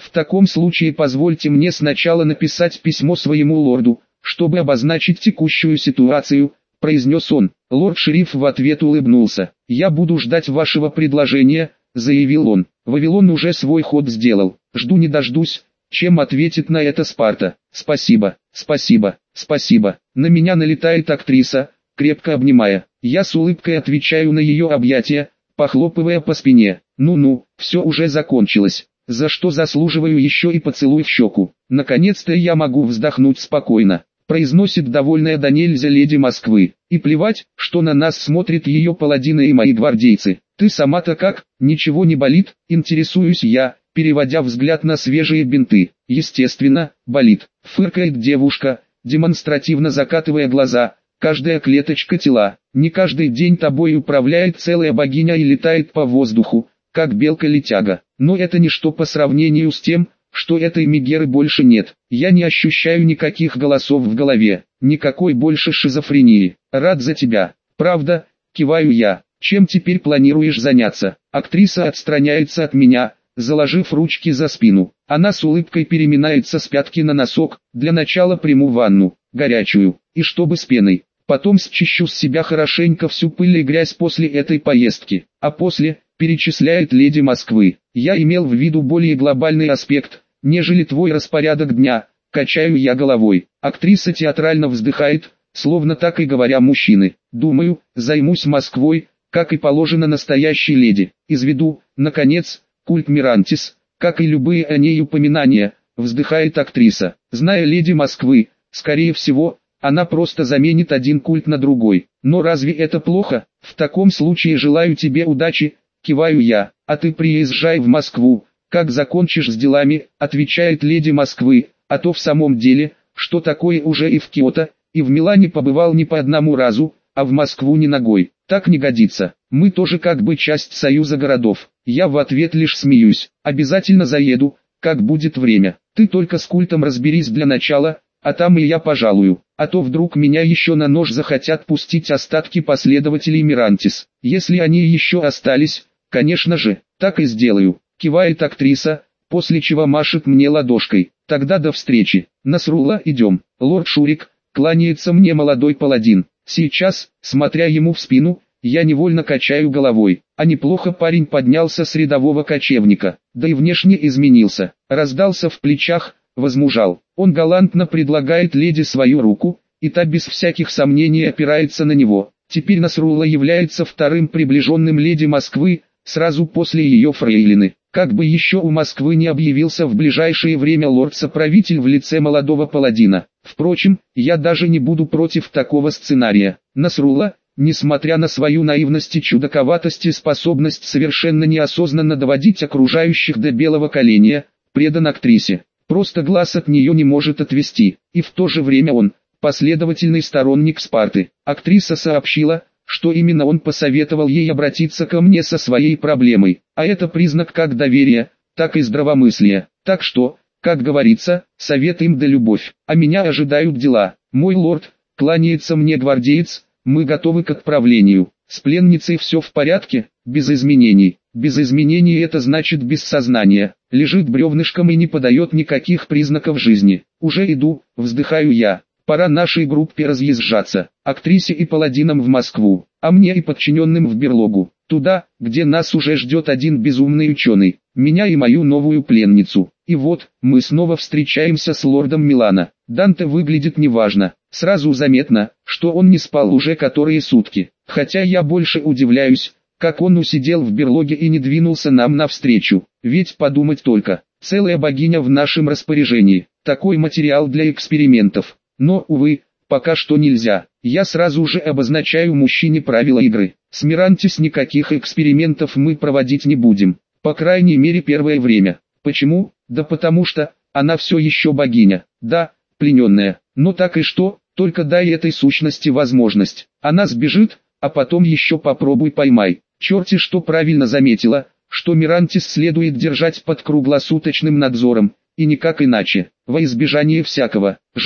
В таком случае позвольте мне сначала написать письмо своему лорду, чтобы обозначить текущую ситуацию, произнес он. Лорд-шериф в ответ улыбнулся. «Я буду ждать вашего предложения», заявил он. «Вавилон уже свой ход сделал. Жду не дождусь, чем ответит на это Спарта. Спасибо, спасибо, спасибо». На меня налетает актриса, крепко обнимая. Я с улыбкой отвечаю на ее объятия, похлопывая по спине. Ну-ну, все уже закончилось. За что заслуживаю еще и поцелуй в щеку. Наконец-то я могу вздохнуть спокойно, произносит довольная до нельзя леди Москвы. И плевать, что на нас смотрят ее паладины и мои гвардейцы. Ты сама-то как, ничего не болит, интересуюсь я, переводя взгляд на свежие бинты. Естественно, болит, фыркает девушка, демонстративно закатывая глаза. Каждая клеточка тела, не каждый день тобой управляет целая богиня и летает по воздуху, как белка-летяга. Но это ничто по сравнению с тем, что этой Мегеры больше нет. Я не ощущаю никаких голосов в голове, никакой больше шизофрении. Рад за тебя. Правда, киваю я. Чем теперь планируешь заняться? Актриса отстраняется от меня, заложив ручки за спину. Она с улыбкой переминается с пятки на носок. Для начала приму ванну, горячую, и чтобы с пеной. Потом счищу с себя хорошенько всю пыль и грязь после этой поездки. А после, перечисляет леди Москвы, я имел в виду более глобальный аспект, нежели твой распорядок дня. Качаю я головой. Актриса театрально вздыхает, словно так и говоря мужчины. Думаю, займусь Москвой, как и положено настоящей леди. Изведу, наконец, культ Мирантис, как и любые о ней упоминания, вздыхает актриса. Зная леди Москвы, скорее всего, она просто заменит один культ на другой. Но разве это плохо? В таком случае желаю тебе удачи, киваю я. А ты приезжай в Москву, как закончишь с делами, отвечает леди Москвы. А то в самом деле, что такое уже и в Киото, и в Милане побывал не по одному разу, а в Москву ни ногой. Так не годится. Мы тоже как бы часть союза городов. Я в ответ лишь смеюсь. Обязательно заеду, как будет время. Ты только с культом разберись для начала, а там и я пожалую. А то вдруг меня еще на нож захотят пустить остатки последователей Мирантис. Если они еще остались, конечно же, так и сделаю. Кивает актриса, после чего машет мне ладошкой. Тогда до встречи. Насрулла, идем. Лорд Шурик, кланяется мне молодой паладин. Сейчас, смотря ему в спину, я невольно качаю головой. А неплохо парень поднялся с рядового кочевника. Да и внешне изменился. Раздался в плечах, возмужал. Он галантно предлагает леди свою руку, и та без всяких сомнений опирается на него. Теперь Насрулла является вторым приближенным леди Москвы, сразу после ее фрейлины. Как бы еще у Москвы не объявился в ближайшее время лорд-соправитель в лице молодого паладина. Впрочем, я даже не буду против такого сценария. Насрулла, несмотря на свою наивность и чудаковатость и способность совершенно неосознанно доводить окружающих до белого коленя, предан актрисе. Просто глаз от нее не может отвести, и в то же время он, последовательный сторонник Спарты. Актриса сообщила, что именно он посоветовал ей обратиться ко мне со своей проблемой, а это признак как доверия, так и здравомыслия. Так что, как говорится, совет им да любовь, а меня ожидают дела. Мой лорд, кланяется мне гвардеец, мы готовы к отправлению. С пленницей все в порядке, без изменений. Без изменений это значит без сознания. Лежит бревнышком и не подает никаких признаков жизни. Уже иду, вздыхаю я. Пора нашей группе разъезжаться. Актрисе и паладинам в Москву, а мне и подчиненным в берлогу. Туда, где нас уже ждет один безумный ученый. Меня и мою новую пленницу. И вот, мы снова встречаемся с лордом Милана. Данте выглядит неважно. Сразу заметно, что он не спал уже которые сутки. Хотя я больше удивляюсь, как он усидел в берлоге и не двинулся нам навстречу. Ведь подумать только, целая богиня в нашем распоряжении. Такой материал для экспериментов. Но, увы, пока что нельзя. Я сразу же обозначаю мужчине правила игры. С Мирантис никаких экспериментов мы проводить не будем. По крайней мере первое время. Почему? Да потому что, она все еще богиня. Да, плененная. Но так и что, только дай этой сущности возможность. Она сбежит, а потом еще попробуй поймай. Черти что правильно заметила, что Мирантис следует держать под круглосуточным надзором, и никак иначе. Во избежание всякого. Жаль,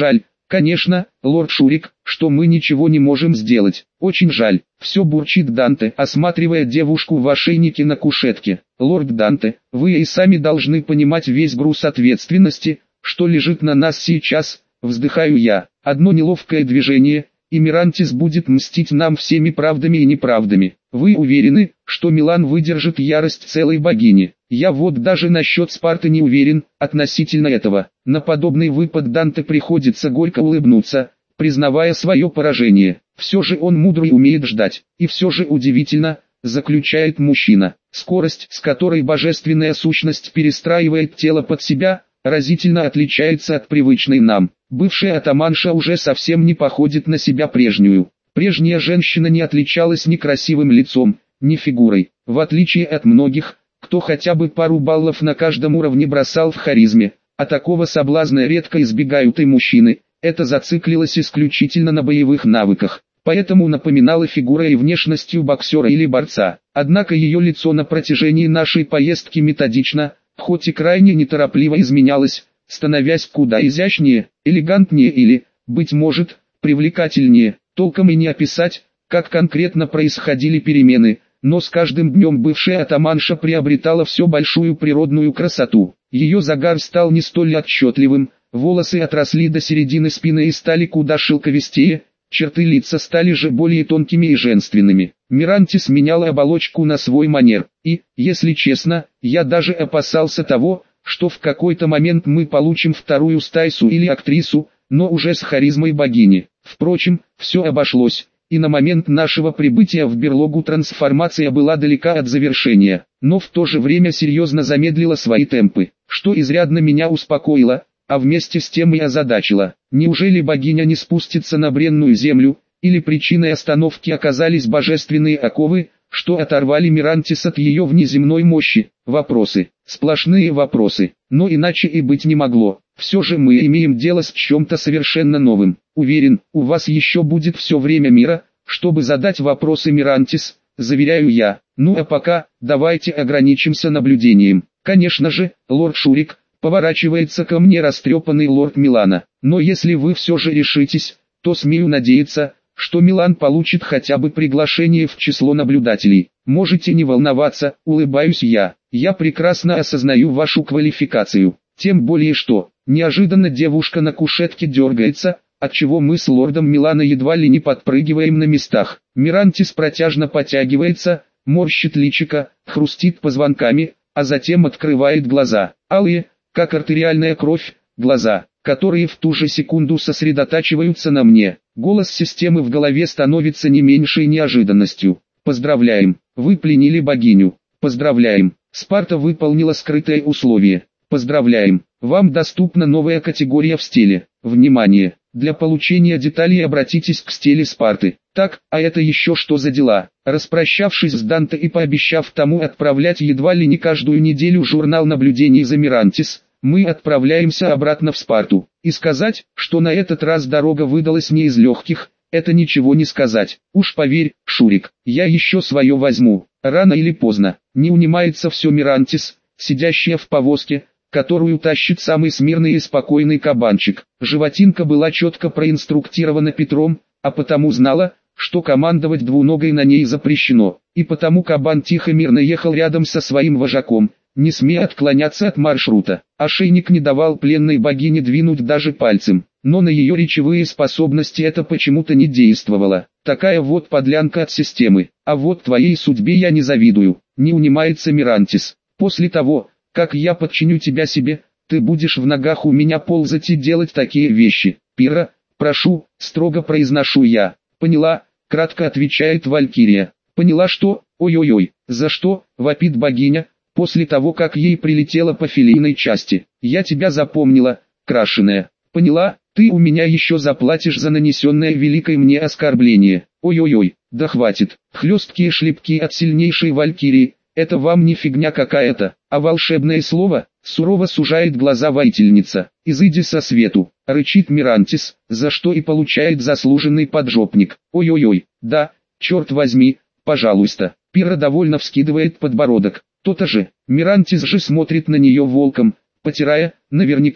Конечно, лорд Шурик, что мы ничего не можем сделать. Очень жаль. Все бурчит Данте, осматривая девушку в ошейнике на кушетке. Лорд Данте, вы и сами должны понимать весь груз ответственности, что лежит на нас сейчас, вздыхаю я. Одно неловкое движение, и Мирантис будет мстить нам всеми правдами и неправдами. Вы уверены, что Милан выдержит ярость целой богини? Я вот даже насчет Спарты не уверен, относительно этого. На подобный выпад Данте приходится горько улыбнуться, признавая свое поражение. Все же он мудрый, умеет ждать. И все же удивительно, заключает мужчина. Скорость, с которой божественная сущность перестраивает тело под себя, разительно отличается от привычной нам. Бывшая атаманша уже совсем не походит на себя прежнюю. Прежняя женщина не отличалась ни красивым лицом, ни фигурой. В отличие от многих, кто хотя бы пару баллов на каждом уровне бросал в харизме, а такого соблазна редко избегают и мужчины, это зациклилось исключительно на боевых навыках. Поэтому напоминала фигурой и внешностью боксера или борца. Однако ее лицо на протяжении нашей поездки методично, хоть и крайне неторопливо изменялось, становясь куда изящнее, элегантнее или, быть может, привлекательнее. Толком и не описать, как конкретно происходили перемены, но с каждым днем бывшая атаманша приобретала все большую природную красоту. Ее загар стал не столь отчетливым, волосы отросли до середины спины и стали куда шелковистее, черты лица стали же более тонкими и женственными. Мирантис меняла оболочку на свой манер, и, если честно, я даже опасался того, что в какой-то момент мы получим вторую Стайсу или актрису, но уже с харизмой богини. Впрочем, все обошлось, и на момент нашего прибытия в берлогу трансформация была далека от завершения, но в то же время серьезно замедлила свои темпы, что изрядно меня успокоило, а вместе с тем и озадачило. Неужели богиня не спустится на бренную землю, или причиной остановки оказались божественные оковы, что оторвали Мирантис от ее внеземной мощи? Вопросы, сплошные вопросы, но иначе и быть не могло. Все же мы имеем дело с чем-то совершенно новым. Уверен, у вас еще будет все время мира, чтобы задать вопросы, Мирантис, заверяю я. Ну а пока, давайте ограничимся наблюдением. Конечно же, лорд Шурик, поворачивается ко мне растрепанный лорд Милана. Но если вы все же решитесь, то смею надеяться, что Милан получит хотя бы приглашение в число наблюдателей. Можете не волноваться, улыбаюсь я. Я прекрасно осознаю вашу квалификацию. Тем более что, неожиданно девушка на кушетке дергается, отчего мы с лордом Милана едва ли не подпрыгиваем на местах. Мирантис протяжно потягивается, морщит личико, хрустит позвонками, а затем открывает глаза. Алые, как артериальная кровь, глаза, которые в ту же секунду сосредотачиваются на мне. Голос системы в голове становится не меньшей неожиданностью. Поздравляем, вы пленили богиню. Поздравляем, Спарта выполнила скрытое условие. Поздравляем, вам доступна новая категория в стиле. Внимание, для получения деталей обратитесь к стиле Спарты. Так, а это еще что за дела? Распрощавшись с Данте и пообещав тому отправлять едва ли не каждую неделю журнал наблюдений за Мирантис, мы отправляемся обратно в Спарту. И сказать, что на этот раз дорога выдалась не из легких, это ничего не сказать. Уж поверь, Шурик, я еще свое возьму. Рано или поздно, не унимается все Мирантис, сидящая в повозке, которую тащит самый смирный и спокойный кабанчик. Животинка была четко проинструктирована Петром, а потому знала, что командовать двуногой на ней запрещено. И потому кабан тихо мирно ехал рядом со своим вожаком, не смея отклоняться от маршрута. Ошейник не давал пленной богине двинуть даже пальцем, но на ее речевые способности это почему-то не действовало. Такая вот подлянка от системы. А вот твоей судьбе я не завидую, не унимается Мирантис. После того, как я подчиню тебя себе, ты будешь в ногах у меня ползать и делать такие вещи. Пира, прошу, строго произношу я. Поняла, кратко отвечает Валькирия. Поняла что? Ой-ой-ой, за что? Вопит богиня, после того как ей прилетело по филейной части. Я тебя запомнила, крашеная. Поняла, ты у меня еще заплатишь за нанесенное великое мне оскорбление. Ой-ой-ой, да хватит. Хлесткие шлепки от сильнейшей Валькирии. Это вам не фигня какая-то, а волшебное слово, сурово сужает глаза воительница. Изыди со свету, рычит Мирантис, за что и получает заслуженный поджопник. Ой-ой-ой, да, черт возьми, пожалуйста. Пира довольно вскидывает подбородок. То-то же, Мирантис же смотрит на нее волком, потирая, наверняка,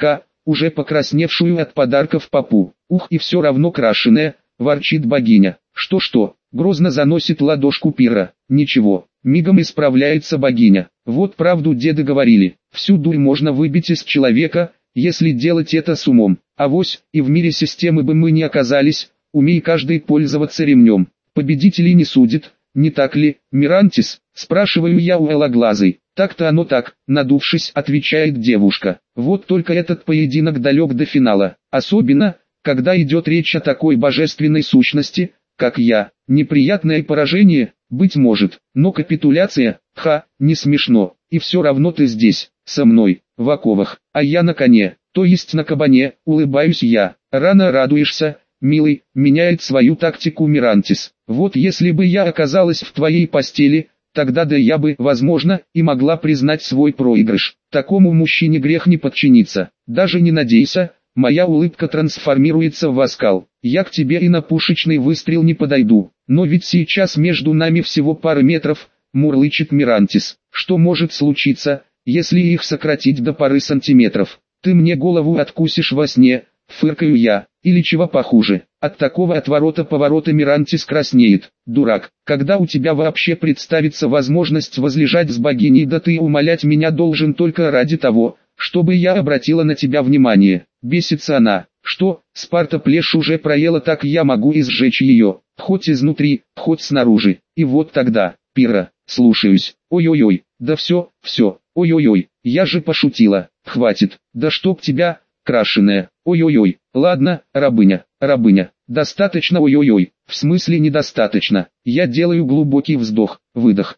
уже покрасневшую от подарков попу. Ух, и все равно крашеная, ворчит богиня. Что-что, грозно заносит ладошку Пира. Ничего, мигом исправляется богиня. Вот правду деды говорили, всю дурь можно выбить из человека, если делать это с умом. Авось, и в мире системы бы мы не оказались, умей каждый пользоваться ремнем. Победителей не судит, не так ли, Мирантис? Спрашиваю я у Элоглазой. Так-то оно так, надувшись, отвечает девушка. Вот только этот поединок далек до финала. Особенно, когда идет речь о такой божественной сущности, как я. Неприятное поражение, быть может, но капитуляция, не смешно. И все равно ты здесь, со мной, в оковах, а я на коне, то есть на кабане, улыбаюсь я. Рано радуешься, милый, меняет свою тактику Мирантис. Вот если бы я оказалась в твоей постели, тогда да я бы, возможно, и могла признать свой проигрыш. Такому мужчине грех не подчиниться. Даже не надейся, моя улыбка трансформируется в оскал. Я к тебе и на пушечный выстрел не подойду. Но ведь сейчас между нами всего пара метров, мурлычет Мирантис. Что может случиться, если их сократить до пары сантиметров? Ты мне голову откусишь во сне, фыркаю я. Или чего похуже. От такого отворота-поворота Мирантис краснеет. Дурак, когда у тебя вообще представится возможность возлежать с богиней, да ты умолять меня должен только ради того, чтобы я обратила на тебя внимание. Бесится она. Что, Спарта плешь уже проела, так я могу изжечь ее, хоть изнутри, хоть снаружи. И вот тогда, Пира, слушаюсь. Ой-ой-ой, да все, ой-ой-ой, я же пошутила, хватит, да чтоб тебя, крашеная, ой-ой-ой, ладно, рабыня, достаточно ой-ой-ой, в смысле недостаточно, я делаю глубокий вздох, выдох,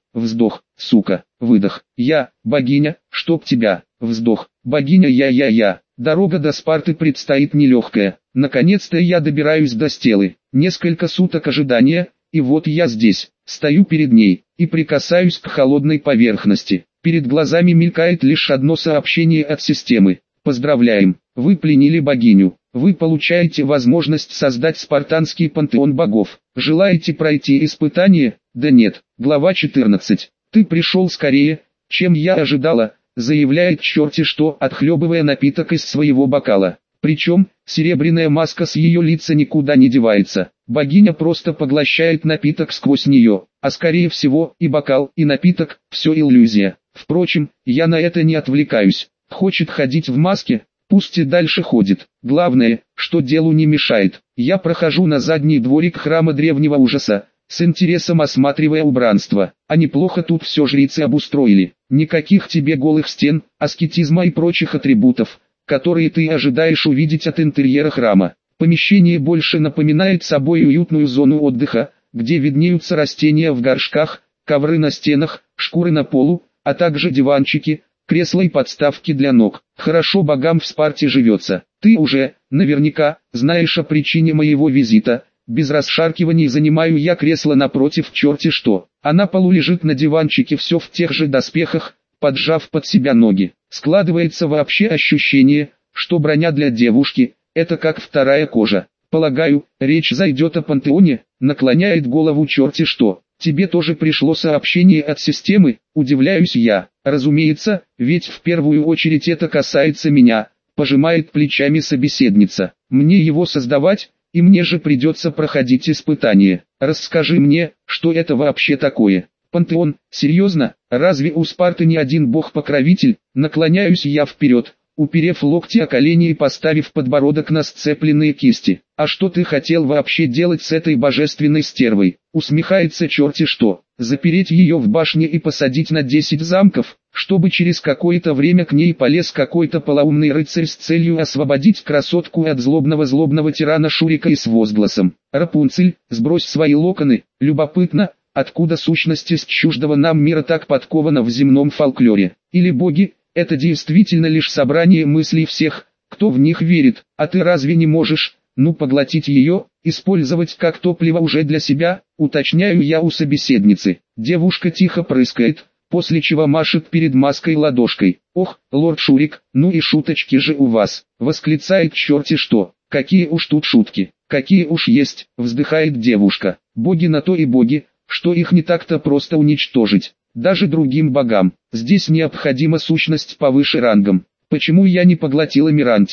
сука, выдох, я, богиня, чтоб тебя, вздох, богиня я, дорога до Спарты предстоит нелегкая, наконец-то я добираюсь до стелы, несколько суток ожидания, и вот я здесь, стою перед ней, и прикасаюсь к холодной поверхности, перед глазами мелькает лишь одно сообщение от системы. Поздравляем, вы пленили богиню, вы получаете возможность создать спартанский пантеон богов. Желаете пройти испытание? Да нет. Глава 14. Ты пришел скорее, чем я ожидала, заявляет черти что, отхлебывая напиток из своего бокала. Причем, серебряная маска с ее лица никуда не девается. Богиня просто поглощает напиток сквозь нее, а скорее всего и бокал, и напиток, все иллюзия. Впрочем, я на это не отвлекаюсь. Хочет ходить в маске, пусть и дальше ходит. Главное, что делу не мешает. Я прохожу на задний дворик храма древнего ужаса, с интересом осматривая убранство. А неплохо тут все жрецы обустроили. Никаких тебе голых стен, аскетизма и прочих атрибутов, которые ты ожидаешь увидеть от интерьера храма. Помещение больше напоминает собой уютную зону отдыха, где виднеются растения в горшках, ковры на стенах, шкуры на полу, а также диванчики, кресла и подставки для ног. Хорошо богам в Спарте живется. Ты уже, наверняка, знаешь о причине моего визита. Без расшаркиваний занимаю я кресло напротив черти что. А на полу лежит на диванчике все в тех же доспехах, поджав под себя ноги. Складывается вообще ощущение, что броня для девушки – это как вторая кожа. Полагаю, речь зайдет о пантеоне, наклоняет голову черти что. Тебе тоже пришло сообщение от системы, удивляюсь я. Разумеется, ведь в первую очередь это касается меня, пожимает плечами собеседница. Мне его создавать, и мне же придется проходить испытание. Расскажи мне, что это вообще такое? Пантеон, серьезно, разве у Спарты не один бог-покровитель? Наклоняюсь я вперед, уперев локти о колени и поставив подбородок на сцепленные кисти. А что ты хотел вообще делать с этой божественной стервой? Усмехается черти что. Запереть ее в башне и посадить на 10 замков, чтобы через какое-то время к ней полез какой-то полоумный рыцарь с целью освободить красотку от злобного тирана Шурика и с возгласом: «Рапунцель, сбрось свои локоны». Любопытно, откуда сущность из чуждого нам мира так подкована в земном фольклоре. Или боги — это действительно лишь собрание мыслей всех, кто в них верит, а ты разве не можешь, поглотить ее, использовать как топливо уже для себя, уточняю я у собеседницы. Девушка тихо прыскает, после чего машет перед маской ладошкой. «Ох, лорд Шурик, ну и шуточки же у вас», восклицает черти что. «Какие уж тут шутки, какие уж есть», вздыхает девушка. «Боги на то и боги, что их не так-то просто уничтожить, даже другим богам. Здесь необходима сущность повыше рангом. Почему я не поглотила Мирантис?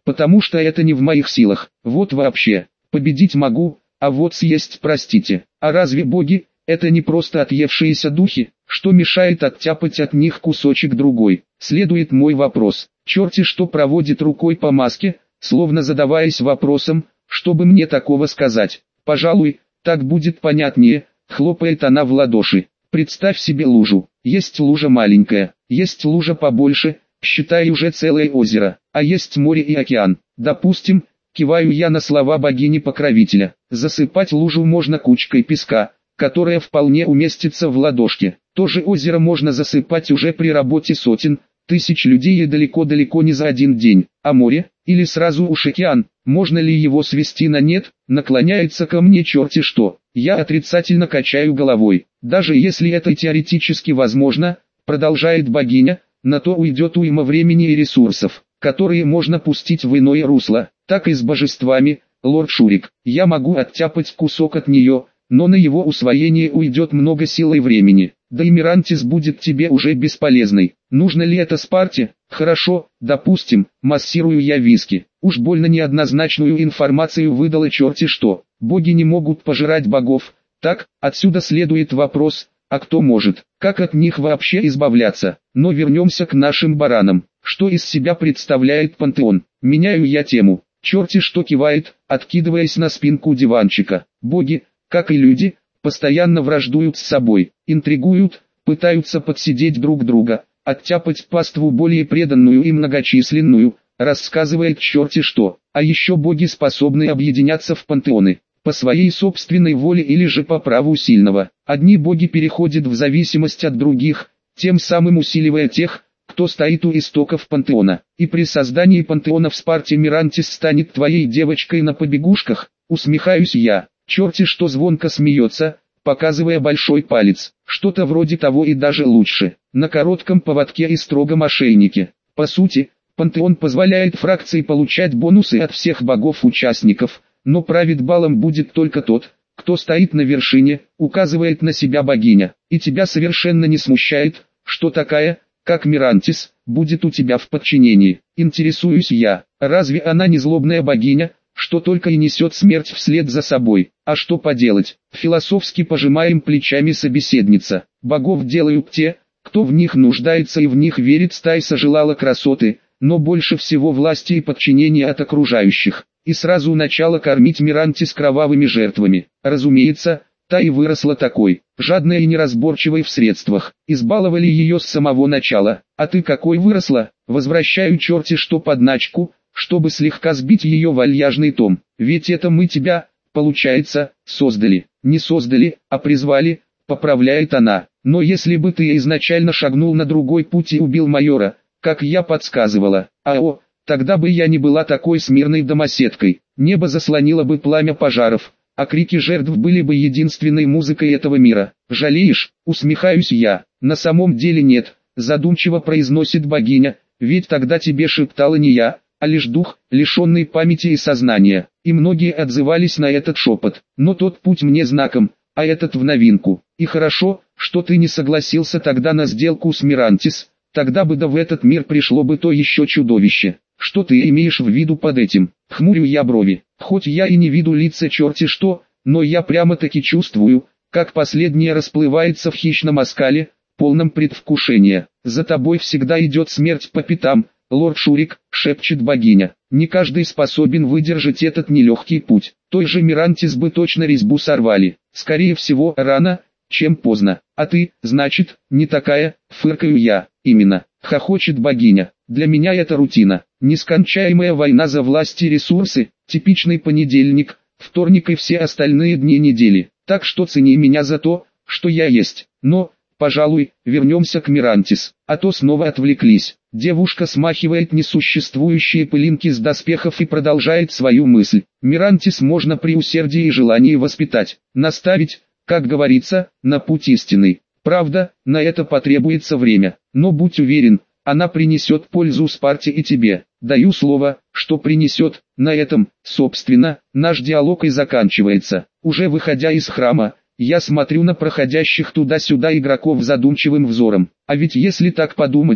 потому что это не в моих силах. Вот вообще, победить могу, а вот съесть простите. А разве боги, это не просто отъевшиеся духи, что мешает оттяпать от них кусочек другой? Следует мой вопрос. Черти что проводит рукой по маске, словно задаваясь вопросом, чтобы мне такого сказать. Пожалуй, так будет понятнее, хлопает она в ладоши. Представь себе лужу. Есть лужа маленькая, есть лужа побольше, считай уже целое озеро, а есть море и океан. Допустим, киваю я на слова богини-покровителя. Засыпать лужу можно кучкой песка, которая вполне уместится в ладошке. То же озеро можно засыпать уже при работе сотен, тысяч людей и далеко-далеко не за один день. А море, или сразу уж океан, можно ли его свести на нет? Наклоняется ко мне черти что. Я отрицательно качаю головой. Даже если это теоретически возможно, продолжает богиня, на то уйдет уйма времени и ресурсов, которые можно пустить в иное русло. Так и с божествами, лорд Шурик. Я могу оттяпать кусок от нее, но на его усвоение уйдет много сил и времени. Да и Мирантис будет тебе уже бесполезной. Нужно ли это Спарте? Хорошо, допустим, массирую я виски. Уж больно неоднозначную информацию выдала черти что. Боги не могут пожирать богов. Так, отсюда следует вопрос, а кто может? Как от них вообще избавляться? Но вернемся к нашим баранам. Что из себя представляет пантеон? Меняю я тему. Черти что кивает, откидываясь на спинку диванчика. Боги, как и люди, постоянно враждуют с собой, интригуют, пытаются подсидеть друг друга, оттяпать паству более преданную и многочисленную, рассказывает черти что. А еще боги способны объединяться в пантеоны, по своей собственной воле или же по праву сильного. Одни боги переходят в зависимость от других, тем самым усиливая тех, кто стоит у истоков пантеона. И при создании пантеона в Спарте Мирантис станет твоей девочкой на побегушках, усмехаюсь я. Черти что звонко смеется, показывая большой палец. Что-то вроде того и даже лучше. На коротком поводке и строгом ошейнике. По сути, пантеон позволяет фракции получать бонусы от всех богов-участников, но правит балом будет только тот, кто стоит на вершине, указывает на себя богиня. И тебя совершенно не смущает, что такая, как Мирантис, будет у тебя в подчинении. Интересуюсь я, разве она не злобная богиня, что только и несет смерть вслед за собой? А что поделать? Философски пожимаем плечами собеседница. Богов делают те, кто в них нуждается и в них верит. Стайса желала красоты, но больше всего власти и подчинения от окружающих. И сразу начала кормить Мирантис кровавыми жертвами. Разумеется, та и выросла такой, жадной и неразборчивой в средствах. Избаловали ее с самого начала. А ты какой выросла? Возвращаю черти что подначку, чтобы слегка сбить ее вальяжный тон. Ведь это мы тебя, получается, создали. Не создали, а призвали, поправляет она. Но если бы ты изначально шагнул на другой путь и убил майора, как я подсказывала, тогда бы я не была такой смирной домоседкой. Небо заслонило бы пламя пожаров, а крики жертв были бы единственной музыкой этого мира. Жалеешь? Усмехаюсь я. На самом деле нет, задумчиво произносит богиня, ведь тогда тебе шептала не я, а лишь дух, лишенный памяти и сознания. И многие отзывались на этот шепот. Но тот путь мне знаком, а этот в новинку. И хорошо, что ты не согласился тогда на сделку с Мирантис, тогда бы в этот мир пришло бы то еще чудовище. Что ты имеешь в виду под этим? Хмурю я брови. Хоть я и не виду лица черти что, но я прямо-таки чувствую, как последнее расплывается в хищном оскале, полном предвкушения. За тобой всегда идет смерть по пятам, лорд Шурик, шепчет богиня. Не каждый способен выдержать этот нелегкий путь. Той же Мирантис бы точно резьбу сорвали. Скорее всего, рано, чем поздно. А ты, значит, не такая, фыркаю я. Именно, хохочет богиня. Для меня это рутина. Нескончаемая война за власть и ресурсы, типичный понедельник, вторник и все остальные дни недели. Так что цени меня за то, что я есть. Но, пожалуй, вернемся к Мирантис, а то снова отвлеклись. Девушка смахивает несуществующие пылинки с доспехов и продолжает свою мысль. Мирантис можно при усердии и желании воспитать, наставить, как говорится, на путь истинный. Правда, на это потребуется время, но будь уверен, она принесет пользу Спарте и тебе. Даю слово, что принесет. На этом, собственно, наш диалог и заканчивается. Уже выходя из храма, я смотрю на проходящих туда-сюда игроков задумчивым взором. А ведь если так подумать,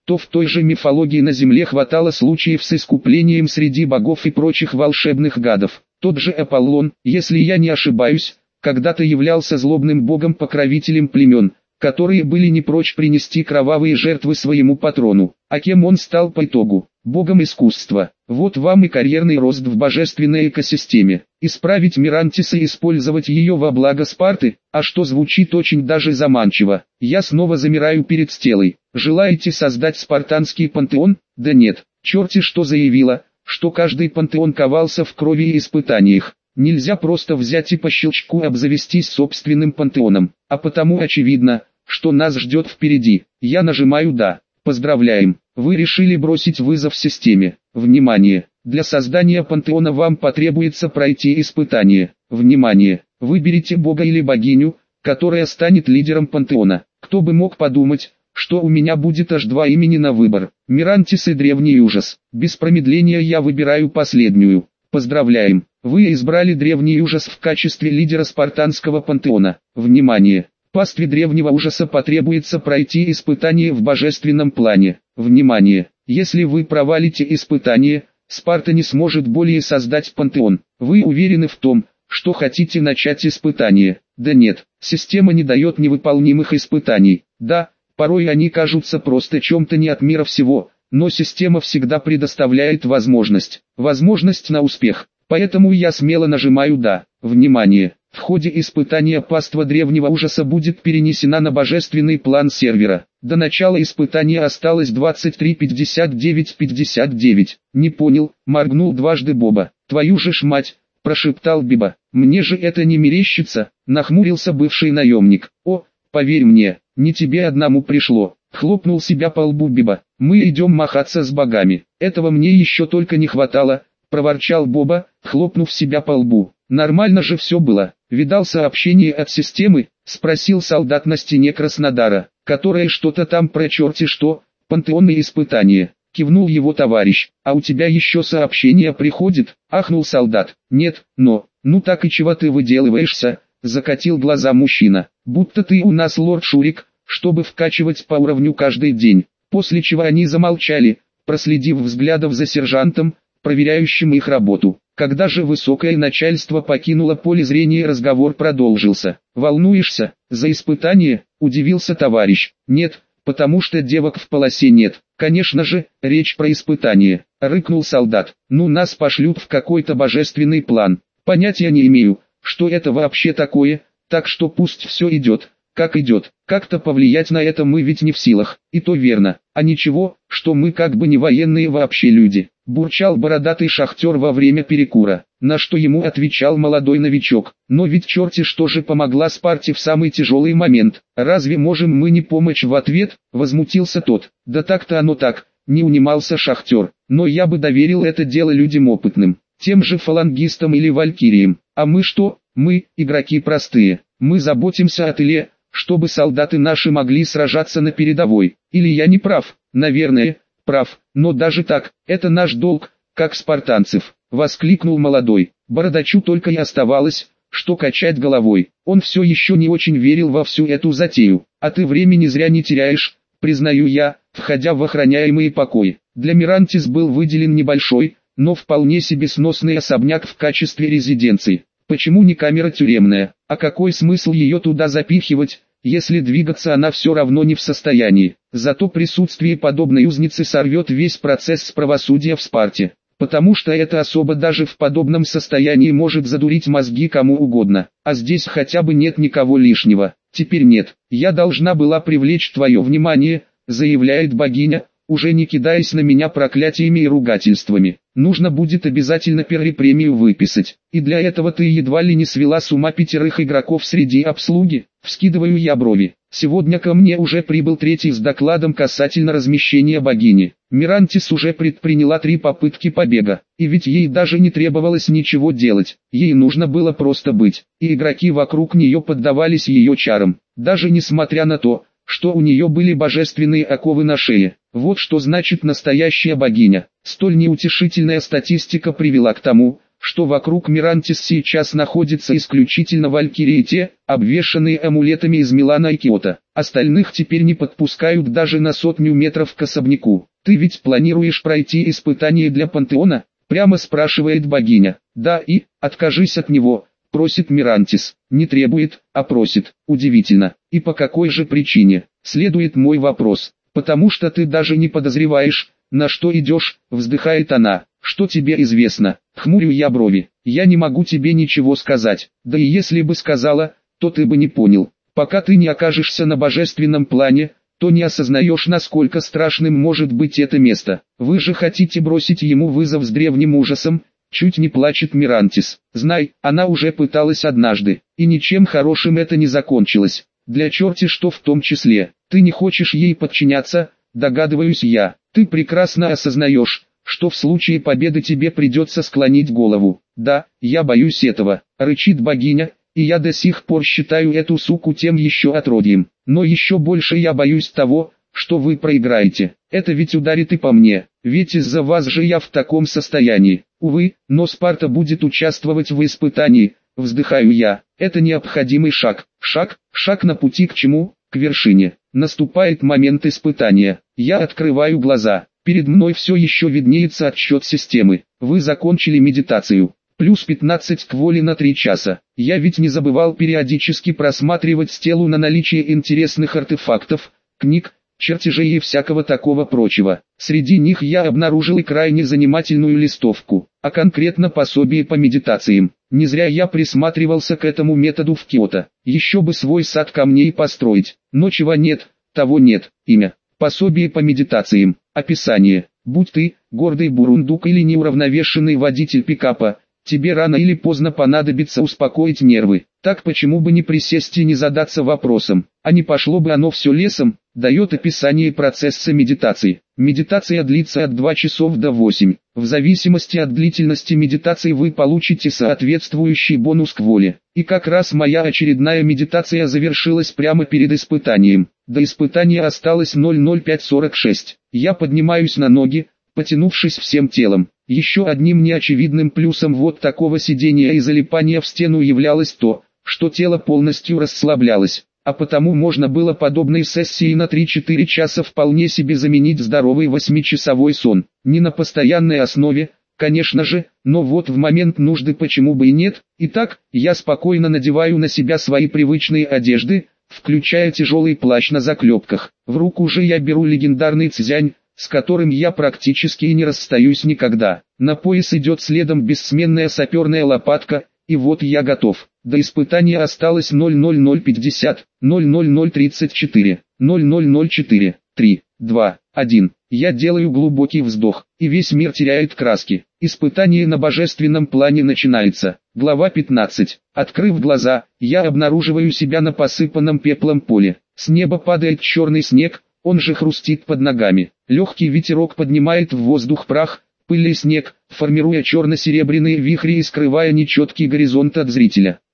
то в той же мифологии на земле хватало случаев с искуплением среди богов и прочих волшебных гадов. Тот же Аполлон, если я не ошибаюсь, когда-то являлся злобным богом-покровителем племен, которые были не прочь принести кровавые жертвы своему патрону. А кем он стал по итогу? Богом искусства. Вот вам и карьерный рост в божественной экосистеме. Исправить Мирантис и использовать ее во благо Спарты, а что звучит очень даже заманчиво. Я снова замираю перед стелой. Желаете создать спартанский пантеон? Да нет, черти что заявила, что каждый пантеон ковался в крови и испытаниях. Нельзя просто взять и по щелчку обзавестись собственным пантеоном, а потому очевидно, что нас ждет впереди. Я нажимаю «Да». Поздравляем, вы решили бросить вызов системе. Внимание! Для создания пантеона вам потребуется пройти испытание. Внимание! Выберите бога или богиню, которая станет лидером пантеона. Кто бы мог подумать, что у меня будет аж два имени на выбор. Мирантис и Древний Ужас. Без промедления я выбираю последнюю. Поздравляем! Вы избрали Древний Ужас в качестве лидера спартанского пантеона. Внимание! Пастве Древнего Ужаса потребуется пройти испытание в божественном плане. Внимание! Если вы провалите испытание, Спарта не сможет более создать пантеон. Вы уверены в том, что хотите начать испытание? Да нет, система не дает невыполнимых испытаний. Да, порой они кажутся просто чем-то не от мира всего, но система всегда предоставляет возможность на успех. Поэтому я смело нажимаю «Да». Внимание! В ходе испытания паства Древнего Ужаса будет перенесена на божественный план сервера. До начала испытания осталось 23:59:59. Не понял, моргнул дважды Боба. Твою же ж мать, прошептал Биба. Мне же это не мерещится, нахмурился бывший наемник. О, поверь мне, не тебе одному пришло. Хлопнул себя по лбу Биба. Мы идем махаться с богами. Этого мне еще только не хватало, проворчал Боба, хлопнув себя по лбу. Нормально же все было. Видал сообщение от системы? Спросил солдат на стене Краснодара, которая что-то там про черти что, пантеонные испытания. Кивнул его товарищ. А у тебя еще сообщение приходит? Ахнул солдат. Нет, но, ну так и чего ты выделываешься? Закатил глаза мужчина. Будто ты у нас лорд Шурик, чтобы вкачивать по уровню каждый день. После чего они замолчали, проследив взглядом за сержантом, проверяющим их работу. Когда же высокое начальство покинуло поле зрения, разговор продолжился. «Волнуешься за испытание?» – удивился товарищ. «Нет, потому что девок в полосе нет». «Конечно же, речь про испытание», – рыкнул солдат. «Ну нас пошлют в какой-то божественный план. Понятия не имею, что это вообще такое, так что пусть все идет, как идет. Как-то повлиять на это мы ведь не в силах, и то верно. А ничего, что мы как бы не военные вообще люди», – бурчал бородатый шахтер во время перекура, на что ему отвечал молодой новичок. «Но ведь черти что же помогла Спарте в самый тяжелый момент, разве можем мы не помочь в ответ?» – возмутился тот. «Да так-то оно так», – не унимался шахтер, «но я бы доверил это дело людям опытным, тем же фалангистам или валькириям. А мы что? Мы, игроки простые, мы заботимся о тыле, чтобы солдаты наши могли сражаться на передовой. Или я не прав?» «Наверное, прав, но даже так, это наш долг, как спартанцев», — воскликнул молодой. Бородачу только и оставалось, что качать головой. Он все еще не очень верил во всю эту затею. «А ты времени зря не теряешь, признаю я, входя в охраняемые покои». Для Мирантис был выделен небольшой, но вполне себе сносный особняк в качестве резиденции. Почему не камера тюремная? А какой смысл ее туда запихивать, если двигаться она все равно не в состоянии? Зато присутствие подобной узницы сорвет весь процесс правосудия в Спарте. Потому что эта особа даже в подобном состоянии может задурить мозги кому угодно. А здесь хотя бы нет никого лишнего. Теперь нет. «Я должна была привлечь твое внимание», заявляет богиня, уже не кидаясь на меня проклятиями и ругательствами. «Нужно будет обязательно премию выписать. И для этого ты едва ли не свела с ума 5 игроков среди обслуги». Вскидываю я брови. Сегодня ко мне уже прибыл третий с докладом касательно размещения богини. Мирантис уже предприняла 3 попытки побега. И ведь ей даже не требовалось ничего делать. Ей нужно было просто быть. И игроки вокруг нее поддавались ее чарам. Даже несмотря на то, что у нее были божественные оковы на шее. Вот что значит настоящая богиня. Столь неутешительная статистика привела к тому, что вокруг Мирантис сейчас находится исключительно валькирии те, обвешанные амулетами из Милана и Киото. Остальных теперь не подпускают даже на 100 метров к особняку. «Ты ведь планируешь пройти испытание для пантеона?» — прямо спрашивает богиня. «Да, и откажись от него», — просит Мирантис. «Не требует, а просит. Удивительно. И по какой же причине?» — следует мой вопрос. «Потому что ты даже не подозреваешь, на что идешь», — вздыхает она. «Что тебе известно?» — хмурю я брови. «Я не могу тебе ничего сказать. Да и если бы сказала, то ты бы не понял. Пока ты не окажешься на божественном плане, то не осознаешь, насколько страшным может быть это место. Вы же хотите бросить ему вызов с древним ужасом?» Чуть не плачет Мирантис. «Знай, она уже пыталась однажды, и ничем хорошим это не закончилось. Для черти что в том числе. Ты не хочешь ей подчиняться, догадываюсь я. Ты прекрасно осознаешь, что в случае победы тебе придется склонить голову. Да, я боюсь этого», — рычит богиня, «и я до сих пор считаю эту суку тем еще отродьем. Но еще больше я боюсь того, что вы проиграете. Это ведь ударит и по мне, ведь из-за вас же я в таком состоянии. Увы, но Спарта будет участвовать в испытании», — вздыхаю я. «Это необходимый шаг. Шаг на пути к чему? К вершине». Наступает момент испытания. Я открываю глаза. Перед мной все еще виднеется отсчет системы. Вы закончили медитацию. Плюс 15 к воле на 3 часа. Я ведь не забывал периодически просматривать стелу на наличие интересных артефактов, книг, чертежей и всякого такого прочего. Среди них я обнаружил и крайне занимательную листовку, а конкретно пособие по медитациям. Не зря я присматривался к этому методу в Киото. Еще бы свой сад камней построить. Но чего нет, того нет. Имя. Пособие по медитациям. Описание. Будь ты, гордый бурундук или неуравновешенный водитель пикапа, тебе рано или поздно понадобится успокоить нервы. Так почему бы не присесть и не задаться вопросом, а не пошло бы оно все лесом? Дает описание процесса медитации. Медитация длится от 2 часов до 8. В зависимости от длительности медитации вы получите соответствующий бонус к воле. И как раз моя очередная медитация завершилась прямо перед испытанием. До испытания осталось 0:05:46. Я поднимаюсь на ноги, потянувшись всем телом. Еще одним неочевидным плюсом вот такого сидения и залипания в стену являлось то, что тело полностью расслаблялось. А потому можно было подобной сессии на 3-4 часа вполне себе заменить здоровый 8-часовой сон. Не на постоянной основе, конечно же, но вот в момент нужды почему бы и нет. Итак, я спокойно надеваю на себя свои привычные одежды, включая тяжелый плащ на заклепках. В руку же я беру легендарный цзянь, с которым я практически и не расстаюсь никогда. На пояс идет следом бессменная саперная лопатка, и вот я готов. До испытания осталось 0:00:50, 0:00:34, 0:00:04, 3, 2, 1. Я делаю глубокий вздох, и весь мир теряет краски. Испытание на божественном плане начинается. Глава 15. Открыв глаза, я обнаруживаю себя на посыпанном пеплом поле. С неба падает черный снег, он же хрустит под ногами. Легкий ветерок поднимает в воздух прах, пыль и снег, формируя черно-серебряные вихри и скрывая нечеткий горизонт от зрителя.